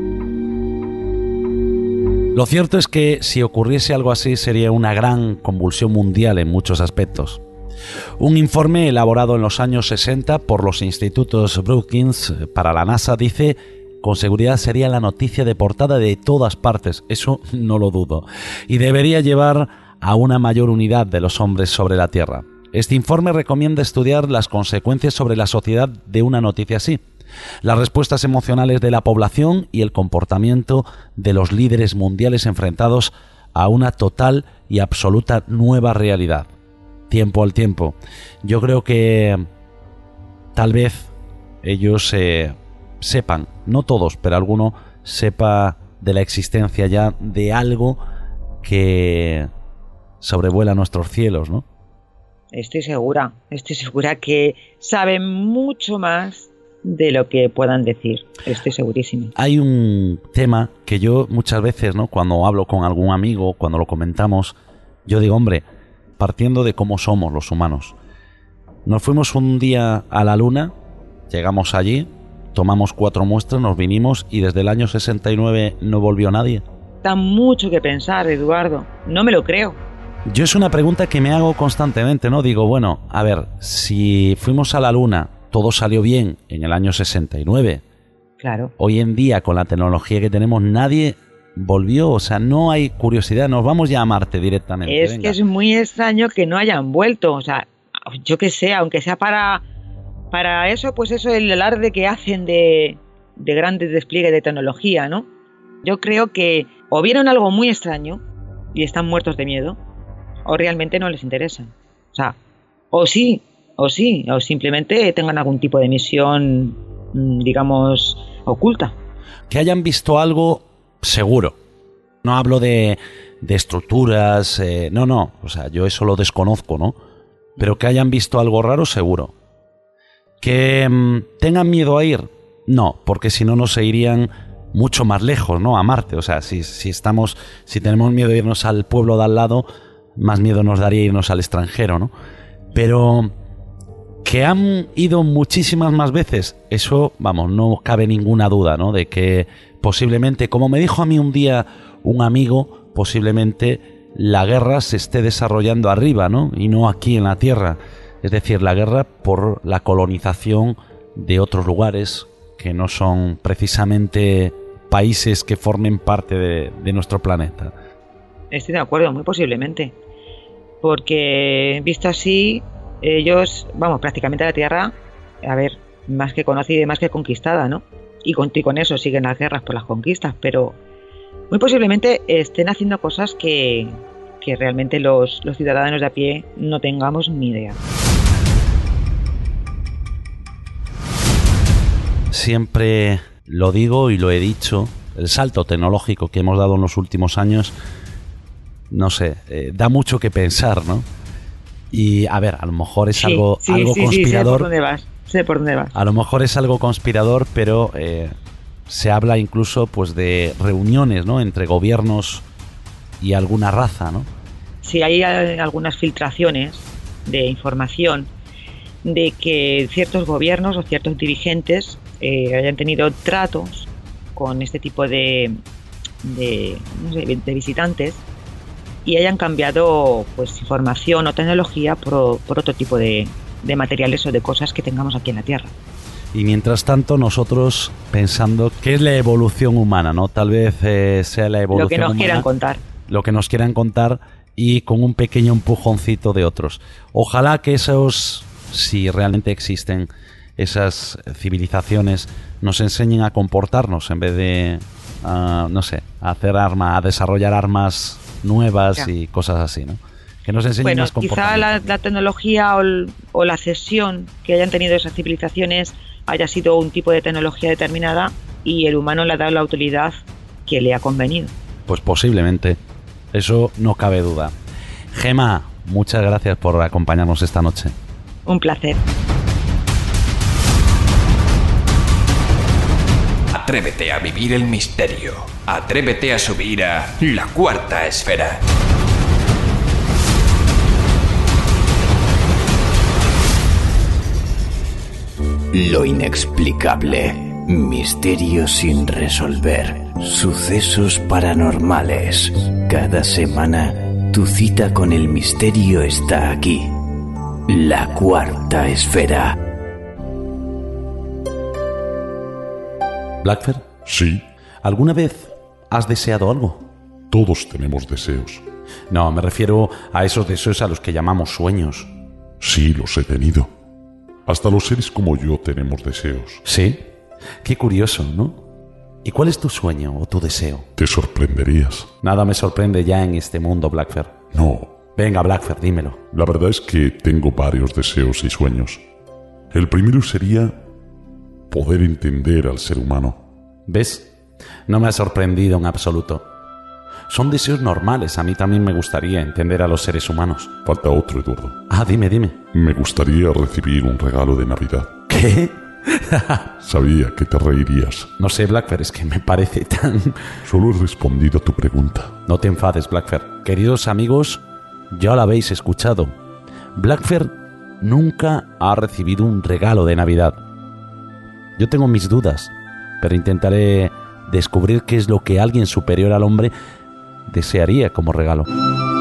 Lo cierto es que si ocurriese algo así sería una gran convulsión mundial en muchos aspectos. Un informe elaborado en los años sesenta por los institutos Brookings para la NASA dice: con seguridad sería la noticia de portada de todas partes, eso no lo dudo, y debería llevar a una mayor unidad de los hombres sobre la Tierra. Este informe recomienda estudiar las consecuencias sobre la sociedad de una noticia así, las respuestas emocionales de la población y el comportamiento de los líderes mundiales enfrentados a una total y absoluta nueva realidad. Tiempo al tiempo. Yo creo que tal vez ellos eh, sepan, no todos, pero alguno sepa de la existencia ya de algo que sobrevuela nuestros cielos, ¿no? Estoy segura, estoy segura que saben mucho más de lo que puedan decir. Estoy segurísima. Hay un tema que yo muchas veces, ¿no?, cuando hablo con algún amigo, cuando lo comentamos, yo digo, hombre, partiendo de cómo somos los humanos, nos fuimos un día a la Luna, llegamos allí, tomamos cuatro muestras, nos vinimos y desde el año sesenta y nueve no volvió nadie. Da mucho que pensar, Eduardo. No me lo creo. Yo es una pregunta que me hago constantemente, ¿no? Digo, bueno, a ver, si fuimos a la Luna, todo salió bien en el año sesenta y nueve. Claro. Hoy en día, con la tecnología que tenemos, nadie volvió. O sea, no hay curiosidad. Nos vamos ya a Marte directamente. Es venga. Que es muy extraño que no hayan vuelto. O sea, yo que sé, aunque sea para, para eso, pues eso, el alarde que hacen de, de grandes despliegues de tecnología, ¿no? Yo creo que o vieron algo muy extraño y están muertos de miedo, o realmente no les interesa. O sea, o sí, o sí, o simplemente tengan algún tipo de misión, digamos, oculta. Que hayan visto algo, seguro. No hablo de, de estructuras, eh, no, no, o sea, yo eso lo desconozco, ¿no? Pero que hayan visto algo raro, seguro. Que mmm, tengan miedo a ir, no, porque si no, no se irían mucho más lejos, ¿no? A Marte. O sea, si, si estamos, si tenemos miedo de irnos al pueblo de al lado, más miedo nos daría irnos al extranjero, ¿no? Pero que han ido muchísimas más veces, eso, vamos, no cabe ninguna duda, ¿no? De que posiblemente, como me dijo a mí un día un amigo, posiblemente la guerra se esté desarrollando arriba, ¿no? Y no aquí en la Tierra. Es decir, la guerra por la colonización de otros lugares que no son precisamente países que formen parte de, de nuestro planeta. Estoy de acuerdo, muy posiblemente. Porque, visto así, ellos, vamos, prácticamente la Tierra, a ver, más que conocida y más que conquistada, ¿no? Y con, y con eso siguen las guerras por las conquistas, pero muy posiblemente estén haciendo cosas que, que realmente los, los ciudadanos de a pie no tengamos ni idea. Siempre lo digo y lo he dicho, el salto tecnológico que hemos dado en los últimos años, no sé, eh, da mucho que pensar, ¿no? Y a ver, a lo mejor es sí, algo, sí, algo sí, conspirador. Sí, sé por dónde vas, sé por dónde vas. A lo mejor es algo conspirador, pero eh, se habla incluso pues de reuniones, ¿no?, entre gobiernos y alguna raza, ¿no? Sí, hay algunas filtraciones de información de que ciertos gobiernos o ciertos dirigentes eh, hayan tenido tratos con este tipo de, de, no sé, de visitantes y hayan cambiado pues información o tecnología por, por otro tipo de, de materiales o de cosas que tengamos aquí en la Tierra. Y mientras tanto nosotros pensando qué es la evolución humana, ¿no? Tal vez eh, sea la evolución Lo que nos humana, quieran contar. Lo que nos quieran contar y con un pequeño empujoncito de otros. Ojalá que esos, si realmente existen esas civilizaciones, nos enseñen a comportarnos en vez de, uh, no sé, a hacer armas, a desarrollar armas nuevas ya. Y cosas así, ¿no? Que nos enseñen bueno, más comportamiento. Quizá la, la tecnología o, el, o la cesión que hayan tenido esas civilizaciones haya sido un tipo de tecnología determinada y el humano le ha dado la utilidad que le ha convenido. Pues posiblemente, eso no cabe duda. Gema, muchas gracias por acompañarnos esta noche. Un placer. Atrévete a vivir el misterio. Atrévete a subir a la cuarta esfera. Lo inexplicable. Misterios sin resolver. Sucesos paranormales. Cada semana, tu cita con el misterio está aquí. La cuarta esfera. ¿Blackfer? Sí. ¿Alguna vez has deseado algo? Todos tenemos deseos. No, me refiero a esos deseos a los que llamamos sueños. Sí, los he tenido. Hasta los seres como yo tenemos deseos. ¿Sí? Qué curioso, ¿no? ¿Y cuál es tu sueño o tu deseo? Te sorprenderías. Nada me sorprende ya en este mundo, Blackfer. No. Venga, Blackfer, dímelo. La verdad es que tengo varios deseos y sueños. El primero sería poder entender al ser humano. ¿Ves? No me ha sorprendido en absoluto. Son deseos normales. A mí también me gustaría entender a los seres humanos. Falta otro, Eduardo. Ah, dime, dime. Me gustaría recibir un regalo de Navidad. ¿Qué? Sabía que te reirías. No sé, Blackfer, es que me parece tan... Solo he respondido a tu pregunta. No te enfades, Blackfer. Queridos amigos, ya lo habéis escuchado. Blackfer nunca ha recibido un regalo de Navidad. Yo tengo mis dudas, pero intentaré descubrir qué es lo que alguien superior al hombre desearía como regalo.